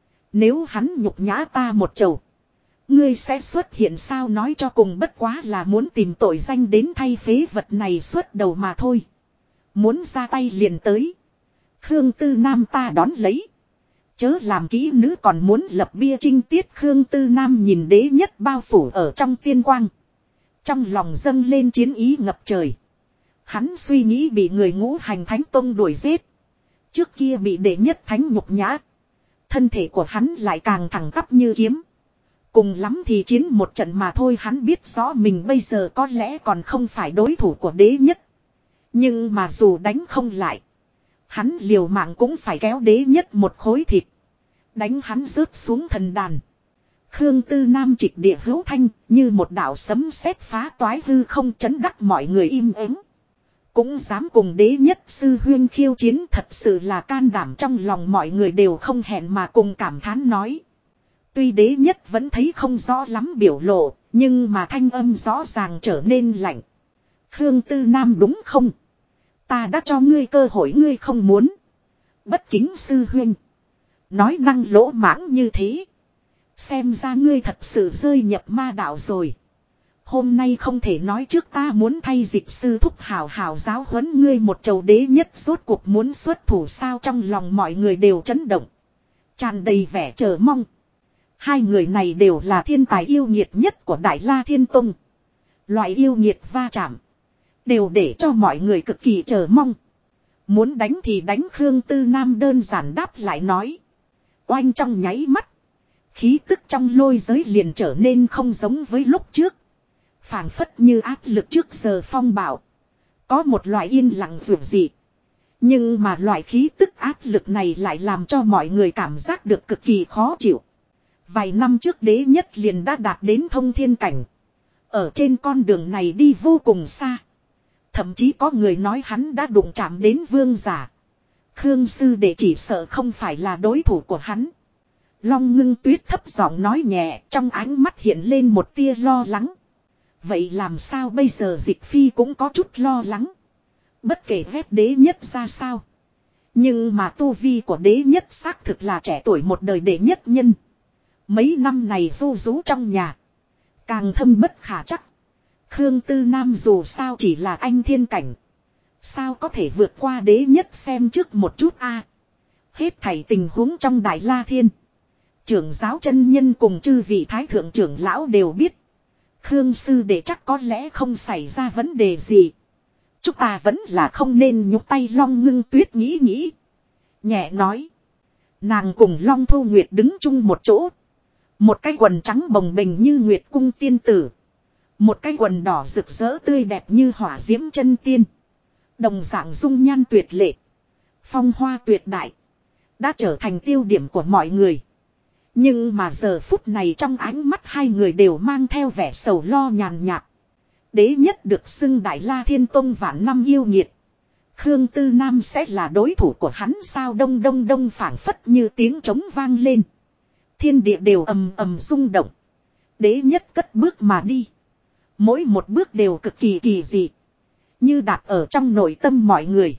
Nếu hắn nhục nhã ta một chầu. Ngươi sẽ xuất hiện sao nói cho cùng bất quá là muốn tìm tội danh đến thay phế vật này xuất đầu mà thôi. Muốn ra tay liền tới. Khương Tư Nam ta đón lấy. Chớ làm kỹ nữ còn muốn lập bia trinh tiết Khương Tư Nam nhìn đế nhất bao phủ ở trong tiên quang. Trong lòng dâng lên chiến ý ngập trời. Hắn suy nghĩ bị người ngũ hành thánh tông đuổi giết. Trước kia bị đệ nhất thánh nhục nhã. Thân thể của hắn lại càng thẳng tắp như kiếm. Cùng lắm thì chiến một trận mà thôi hắn biết rõ mình bây giờ có lẽ còn không phải đối thủ của đế nhất. Nhưng mà dù đánh không lại. Hắn liều mạng cũng phải kéo đế nhất một khối thịt. Đánh hắn rớt xuống thần đàn. Khương Tư Nam trịch địa hữu thanh như một đạo sấm sét phá toái hư không chấn đắc mọi người im ắng. Cũng dám cùng đế nhất sư huyên khiêu chiến thật sự là can đảm trong lòng mọi người đều không hẹn mà cùng cảm thán nói. Tuy đế nhất vẫn thấy không rõ lắm biểu lộ, nhưng mà thanh âm rõ ràng trở nên lạnh. Khương Tư Nam đúng không? Ta đã cho ngươi cơ hội ngươi không muốn. Bất kính sư huynh. Nói năng lỗ mãng như thế. Xem ra ngươi thật sự rơi nhập ma đạo rồi. Hôm nay không thể nói trước ta muốn thay dịch sư thúc hào hào giáo huấn ngươi một chầu đế nhất rốt cuộc muốn xuất thủ sao trong lòng mọi người đều chấn động. Tràn đầy vẻ chờ mong. Hai người này đều là thiên tài yêu nghiệt nhất của Đại La Thiên Tông. Loại yêu nghiệt va chạm. Đều để cho mọi người cực kỳ chờ mong. Muốn đánh thì đánh Khương Tư Nam đơn giản đáp lại nói. Oanh trong nháy mắt. Khí tức trong lôi giới liền trở nên không giống với lúc trước. Phảng phất như áp lực trước giờ phong bạo. Có một loại yên lặng dường dị. Nhưng mà loại khí tức áp lực này lại làm cho mọi người cảm giác được cực kỳ khó chịu. Vài năm trước đế nhất liền đã đạt đến thông thiên cảnh. Ở trên con đường này đi vô cùng xa. Thậm chí có người nói hắn đã đụng chạm đến vương giả. Khương sư đệ chỉ sợ không phải là đối thủ của hắn. Long Ngưng Tuyết thấp giọng nói nhẹ, trong ánh mắt hiện lên một tia lo lắng. Vậy làm sao bây giờ Dịch Phi cũng có chút lo lắng. Bất kể ghét đế nhất ra sao. Nhưng mà tu vi của đế nhất xác thực là trẻ tuổi một đời đệ nhất nhân. Mấy năm này du rú trong nhà. Càng thâm bất khả chắc. Khương Tư Nam dù sao chỉ là anh thiên cảnh. Sao có thể vượt qua đế nhất xem trước một chút a. Hết thảy tình huống trong Đại La Thiên. Trưởng giáo chân nhân cùng chư vị thái thượng trưởng lão đều biết. Khương sư đệ chắc có lẽ không xảy ra vấn đề gì. Chúng ta vẫn là không nên nhúc tay Long Ngưng Tuyết nghĩ. Nhẹ nói. Nàng cùng Long Thu Nguyệt đứng chung một chỗ. Một cái quần trắng bồng bềnh như Nguyệt cung tiên tử. Một cái quần đỏ rực rỡ tươi đẹp như hỏa diễm chân tiên. Đồng dạng dung nhan tuyệt lệ. Phong hoa tuyệt đại. đã trở thành tiêu điểm của mọi người. Nhưng mà giờ phút này trong ánh mắt hai người đều mang theo vẻ sầu lo nhàn nhạt. Đế nhất được xưng Đại La Thiên Tông vạn năm yêu nghiệt. Khương Tư Nam sẽ là đối thủ của hắn sao? Đông đông đông phảng phất như tiếng trống vang lên. Thiên địa đều ầm ầm rung động. Đế nhất cất bước mà đi. Mỗi một bước đều cực kỳ kỳ dị. Như đạp ở trong nội tâm mọi người.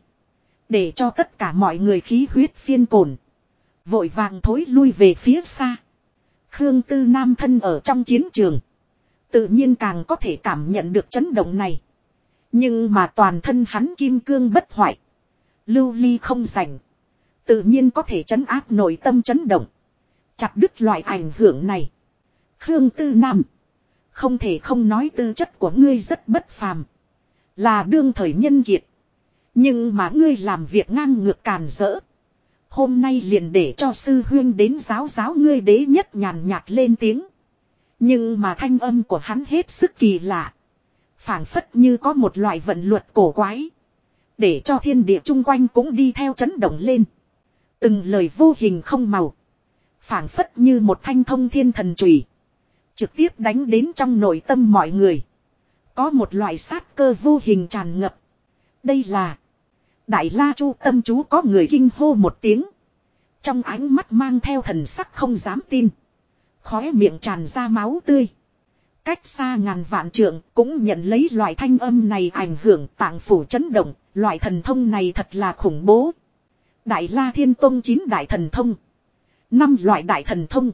Để cho tất cả mọi người khí huyết phiên cồn. Vội vàng thối lui về phía xa. Khương Tư Nam thân ở trong chiến trường. Tự nhiên càng có thể cảm nhận được chấn động này. Nhưng mà toàn thân hắn kim cương bất hoại. Lưu ly không rảnh. Tự nhiên có thể trấn áp nội tâm chấn động. Chặt đứt loại ảnh hưởng này. Khương Tư Nam. Không thể không nói tư chất của ngươi rất bất phàm. Là đương thời nhân kiệt. Nhưng mà ngươi làm việc ngang ngược càn rỡ. Hôm nay liền để cho sư huyên đến giáo giáo ngươi. Đế nhất nhàn nhạt lên tiếng. Nhưng mà thanh âm của hắn hết sức kỳ lạ. Phảng phất như có một loại vận luật cổ quái. Để cho thiên địa chung quanh cũng đi theo chấn động lên. Từng lời vô hình không màu. Phảng phất như một thanh thông thiên thần chùy. Trực tiếp đánh đến trong nội tâm mọi người. Có một loại sát cơ vô hình tràn ngập. Đây là Đại La Chu tâm chú. Có người kinh hô một tiếng. Trong ánh mắt mang theo thần sắc không dám tin. Khóe miệng tràn ra máu tươi. Cách xa ngàn vạn trượng cũng nhận lấy loại thanh âm này ảnh hưởng tạng phủ chấn động. Loại thần thông này thật là khủng bố. Đại La Thiên Tông 9 đại thần thông. 5 loại đại thần thông.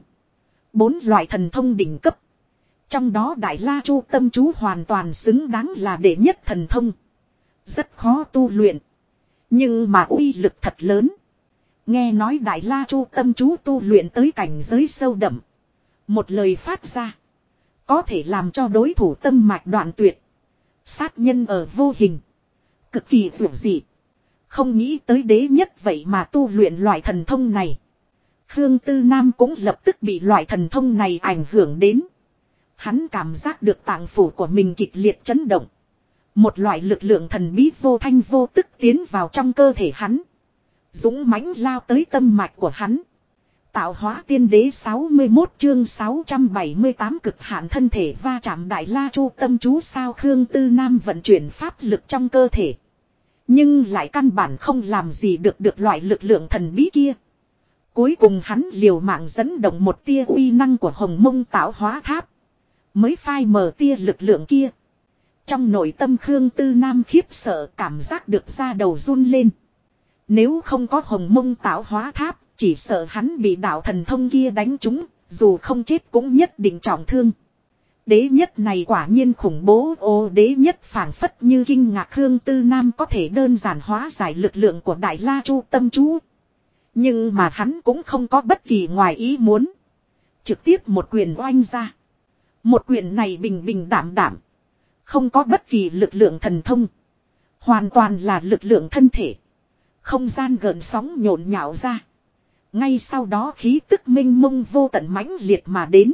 4 loại thần thông đỉnh cấp. Trong đó Đại La Chu tâm chú hoàn toàn xứng đáng là đệ nhất thần thông. Rất khó tu luyện. Nhưng mà uy lực thật lớn. Nghe nói Đại La Chu tâm chú tu luyện tới cảnh giới sâu đậm. Một lời phát ra. Có thể làm cho đối thủ tâm mạch đoạn tuyệt. Sát nhân ở vô hình. Cực kỳ vượt dị. Không nghĩ tới đế nhất vậy mà tu luyện loại thần thông này. Khương Tư Nam cũng lập tức bị loại thần thông này ảnh hưởng đến. Hắn cảm giác được tạng phủ của mình kịch liệt chấn động. Một loại lực lượng thần bí vô thanh vô tức tiến vào trong cơ thể hắn. Dũng mãnh lao tới tâm mạch của hắn. Tạo hóa tiên đế 61 chương 678 cực hạn thân thể va chạm Đại La Chu tâm chú sao? Khương Tư Nam vận chuyển pháp lực trong cơ thể. Nhưng lại căn bản không làm gì được loại lực lượng thần bí kia. Cuối cùng hắn liều mạng dẫn động một tia uy năng của Hồng Mông tạo hóa tháp. Mới phai mờ tia lực lượng kia. Trong nội tâm Khương Tư Nam khiếp sợ cảm giác được da đầu run lên. Nếu không có Hồng Mông tạo hóa tháp, chỉ sợ hắn bị đạo thần thông kia đánh trúng, dù không chết cũng nhất định trọng thương. Đế nhất này quả nhiên khủng bố. Ô đế nhất phảng phất như kinh ngạc Khương Tư Nam có thể đơn giản hóa giải lực lượng của Đại La Chu tâm chú. Nhưng mà hắn cũng không có bất kỳ ngoài ý muốn. Trực tiếp một quyền oanh ra. Một quyền này bình bình đảm đảm. Không có bất kỳ lực lượng thần thông. Hoàn toàn là lực lượng thân thể. Không gian gợn sóng nhộn nhạo ra. Ngay sau đó khí tức minh mông vô tận mãnh liệt mà đến.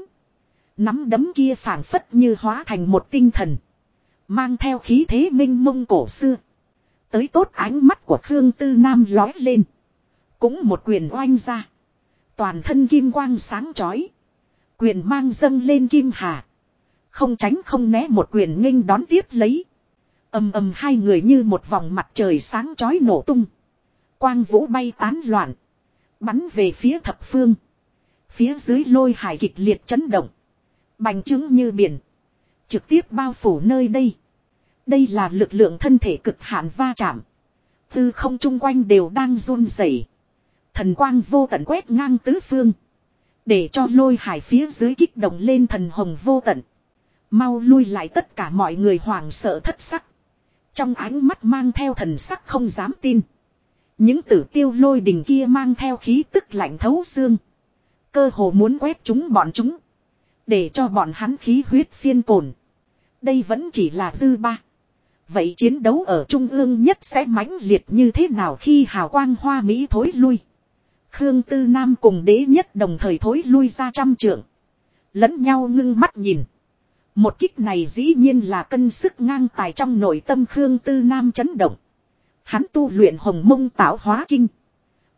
Nắm đấm kia phảng phất như hóa thành một tinh thần. Mang theo khí thế minh mông cổ xưa. Tới tốt ánh mắt của Khương Tư Nam lói lên. Cũng một quyền oanh ra. Toàn thân kim quang sáng chói. Quyền mang dâng lên kim hà. Không tránh không né một quyền nghênh đón tiếp lấy. Ầm ầm hai người như một vòng mặt trời sáng chói nổ tung. Quang vũ bay tán loạn. Bắn về phía thập phương. Phía dưới lôi hải kịch liệt chấn động. Bành trướng như biển. Trực tiếp bao phủ nơi đây. Đây là lực lượng thân thể cực hạn va chạm. Tư không chung quanh đều đang run rẩy. Thần quang vô tận quét ngang tứ phương. Để cho lôi hải phía dưới kích động lên thần hồng vô tận. Mau lui lại tất cả mọi người hoảng sợ thất sắc. Trong ánh mắt mang theo thần sắc không dám tin. Những tử tiêu lôi đình kia mang theo khí tức lạnh thấu xương. Cơ hồ muốn quét chúng bọn chúng. Để cho bọn hắn khí huyết phiên cồn. Đây vẫn chỉ là dư ba. Vậy chiến đấu ở trung ương nhất sẽ mãnh liệt như thế nào khi hào quang hoa mỹ thối lui. Khương Tư Nam cùng đế nhất đồng thời thối lui ra trăm trượng. Lẫn nhau ngưng mắt nhìn. Một kích này dĩ nhiên là cân sức ngang tài trong nội tâm Khương Tư Nam chấn động. Hắn tu luyện Hồng Mông tạo hóa kinh.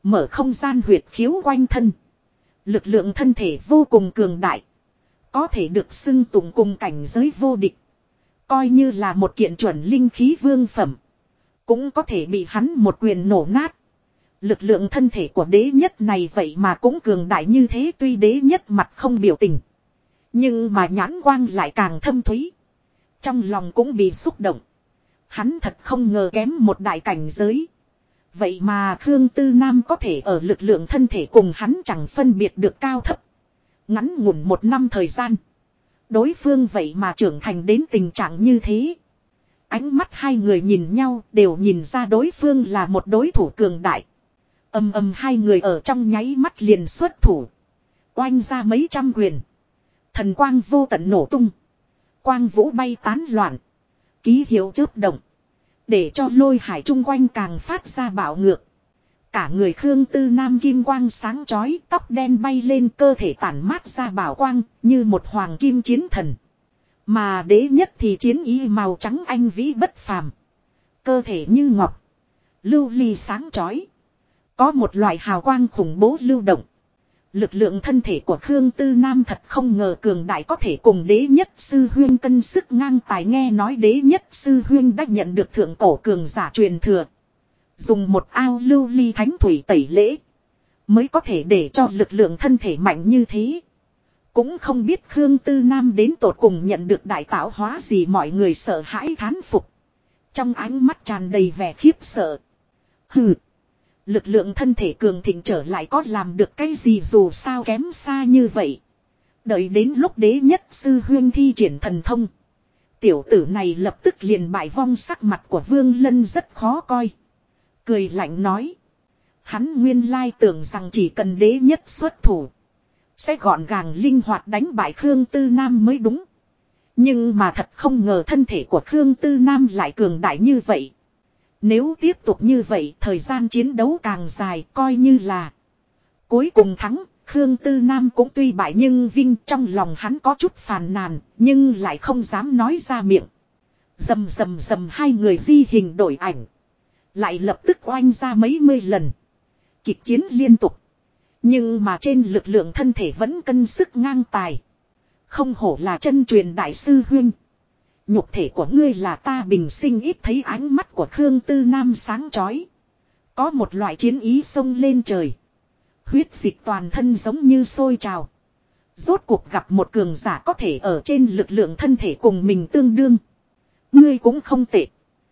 Mở không gian huyệt khiếu quanh thân. Lực lượng thân thể vô cùng cường đại. Có thể được xưng tụng cùng cảnh giới vô địch. Coi như là một kiện chuẩn linh khí vương phẩm. Cũng có thể bị hắn một quyền nổ nát. Lực lượng thân thể của đế nhất này vậy mà cũng cường đại như thế, tuy đế nhất mặt không biểu tình. Nhưng mà nhãn quang lại càng thâm thúy. Trong lòng cũng bị xúc động. Hắn thật không ngờ kém một đại cảnh giới. Vậy mà Khương Tư Nam có thể ở lực lượng thân thể cùng hắn chẳng phân biệt được cao thấp. Ngắn ngủn 1 năm thời gian. Đối phương vậy mà trưởng thành đến tình trạng như thế. Ánh mắt hai người nhìn nhau đều nhìn ra đối phương là một đối thủ cường đại. Hai người ở trong nháy mắt liền xuất thủ. Oanh ra mấy trăm quyền. Thần quang vô tận nổ tung. Quang vũ bay tán loạn. Ký hiệu chớp động. Để cho lôi hải chung quanh càng phát ra bạo ngược. Cả người Khương Tư Nam kim quang sáng chói, tóc đen bay lên, cơ thể tản mát ra bảo quang như một hoàng kim chiến thần. Mà đế nhất thì chiến ý màu trắng anh vĩ bất phàm. Cơ thể như ngọc. Lưu ly sáng chói. Có một loại hào quang khủng bố lưu động. Lực lượng thân thể của Khương Tư Nam thật không ngờ cường đại, có thể cùng đế nhất sư huyên cân sức ngang tài. Nghe nói đế nhất sư huyên đã nhận được thượng cổ cường giả truyền thừa. Dùng một ao lưu ly thánh thủy tẩy lễ. Mới có thể để cho lực lượng thân thể mạnh như thế. Cũng không biết Khương Tư Nam đến tột cùng nhận được đại tạo hóa gì, mọi người sợ hãi thán phục. Trong ánh mắt tràn đầy vẻ khiếp sợ. Hừ. Lực lượng thân thể cường thịnh trở lại có làm được cái gì, dù sao kém xa như vậy. Đợi đến lúc đế nhất sư huyên thi triển thần thông. Tiểu tử này lập tức liền bại vong, sắc mặt của Vương Lân rất khó coi. Cười lạnh nói. Hắn nguyên lai tưởng rằng chỉ cần đế nhất xuất thủ. Sẽ gọn gàng linh hoạt đánh bại Khương Tư Nam mới đúng. Nhưng mà thật không ngờ thân thể của Khương Tư Nam lại cường đại như vậy. Nếu tiếp tục như vậy, thời gian chiến đấu càng dài, coi như là cuối cùng thắng, Khương Tư Nam cũng tuy bại nhưng vinh. Trong lòng hắn có chút phàn nàn, nhưng lại không dám nói ra miệng. Rầm rầm rầm, hai người di hình đổi ảnh. Lại lập tức oanh ra mấy mươi lần. Kịch chiến liên tục. Nhưng mà trên lực lượng thân thể vẫn cân sức ngang tài. Không hổ là chân truyền đại sư huynh. Nhục thể của ngươi là ta bình sinh ít thấy. Ánh mắt của Khương Tư Nam sáng chói. Có một loại chiến ý xông lên trời. Huyết dịch toàn thân giống như sôi trào. Rốt cuộc gặp một cường giả có thể ở trên lực lượng thân thể cùng mình tương đương. Ngươi cũng không tệ.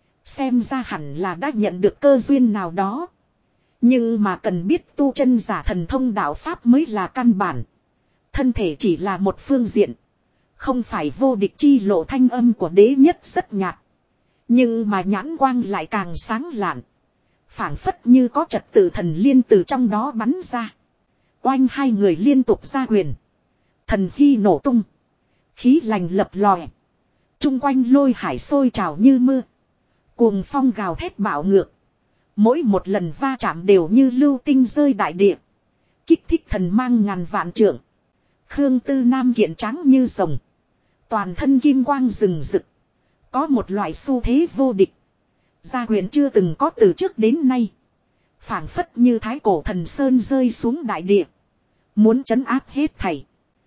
Xem ra hẳn là đã nhận được cơ duyên nào đó. Nhưng mà cần biết tu chân giả thần thông đạo pháp mới là căn bản. Thân thể chỉ là một phương diện. Không phải vô địch chi lộ. Thanh âm của đế nhất rất nhạt. Nhưng mà nhãn quang lại càng sáng lạn. Phảng phất như có trật tự thần liên từ trong đó bắn ra. Oanh, hai người liên tục ra quyền. Thần khí nổ tung. Khí lành lập lòe. Trung quanh lôi hải sôi trào như mưa. Cuồng phong gào thét bạo ngược. Mỗi một lần va chạm đều như lưu tinh rơi đại địa. Kích thích thần mang ngàn vạn trượng. Khương Tư Nam kiện trắng như rồng. Toàn thân kim quang rừng rực. Có một loại xu thế vô địch. Gia quyền chưa từng có từ trước đến nay. Phảng phất như thái cổ thần sơn rơi xuống đại địa. Muốn trấn áp hết thảy.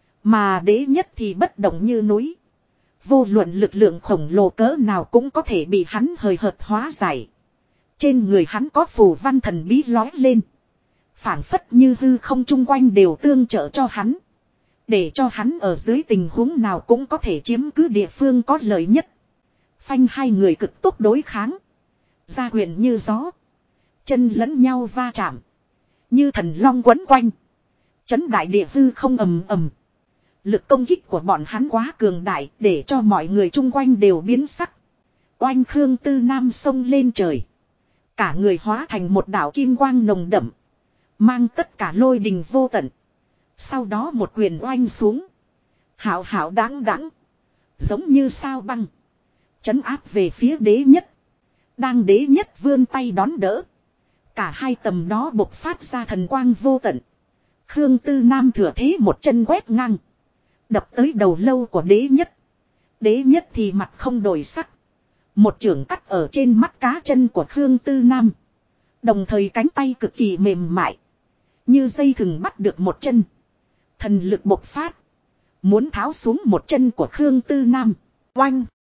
Mà đế nhất thì bất động như núi. Vô luận lực lượng khổng lồ cỡ nào cũng có thể bị hắn hời hợt hóa giải. Trên người hắn có phù văn thần bí lói lên. Phảng phất như hư không chung quanh đều tương trợ cho hắn. Để cho hắn ở dưới tình huống nào cũng có thể chiếm cứ địa phương có lợi nhất. Phanh, hai người cực tốc đối kháng. Gia quyền như gió. Chân lẫn nhau va chạm. Như thần long quấn quanh. Chấn đại địa hư không ầm ầm. Lực công kích của bọn hắn quá cường đại, để cho mọi người chung quanh đều biến sắc. Oanh, Khương Tư Nam xông lên trời. Cả người hóa thành một đạo kim quang nồng đậm. Mang tất cả lôi đình vô tận. Sau đó một quyền oanh xuống. Hảo hảo đáng đáng. Giống như sao băng. Chấn áp về phía đế nhất. Đang đế nhất vươn tay đón đỡ. Cả hai tầm đó bộc phát ra thần quang vô tận. Khương Tư Nam thừa thế một chân quét ngang. Đập tới đầu lâu của đế nhất. Đế nhất thì mặt không đổi sắc. Một chưởng cắt ở trên mắt cá chân của Khương Tư Nam. Đồng thời cánh tay cực kỳ mềm mại. Như dây thừng bắt được một chân. Thần lực bộc phát. Muốn tháo xuống một chân của Khương Tư Nam. Oanh.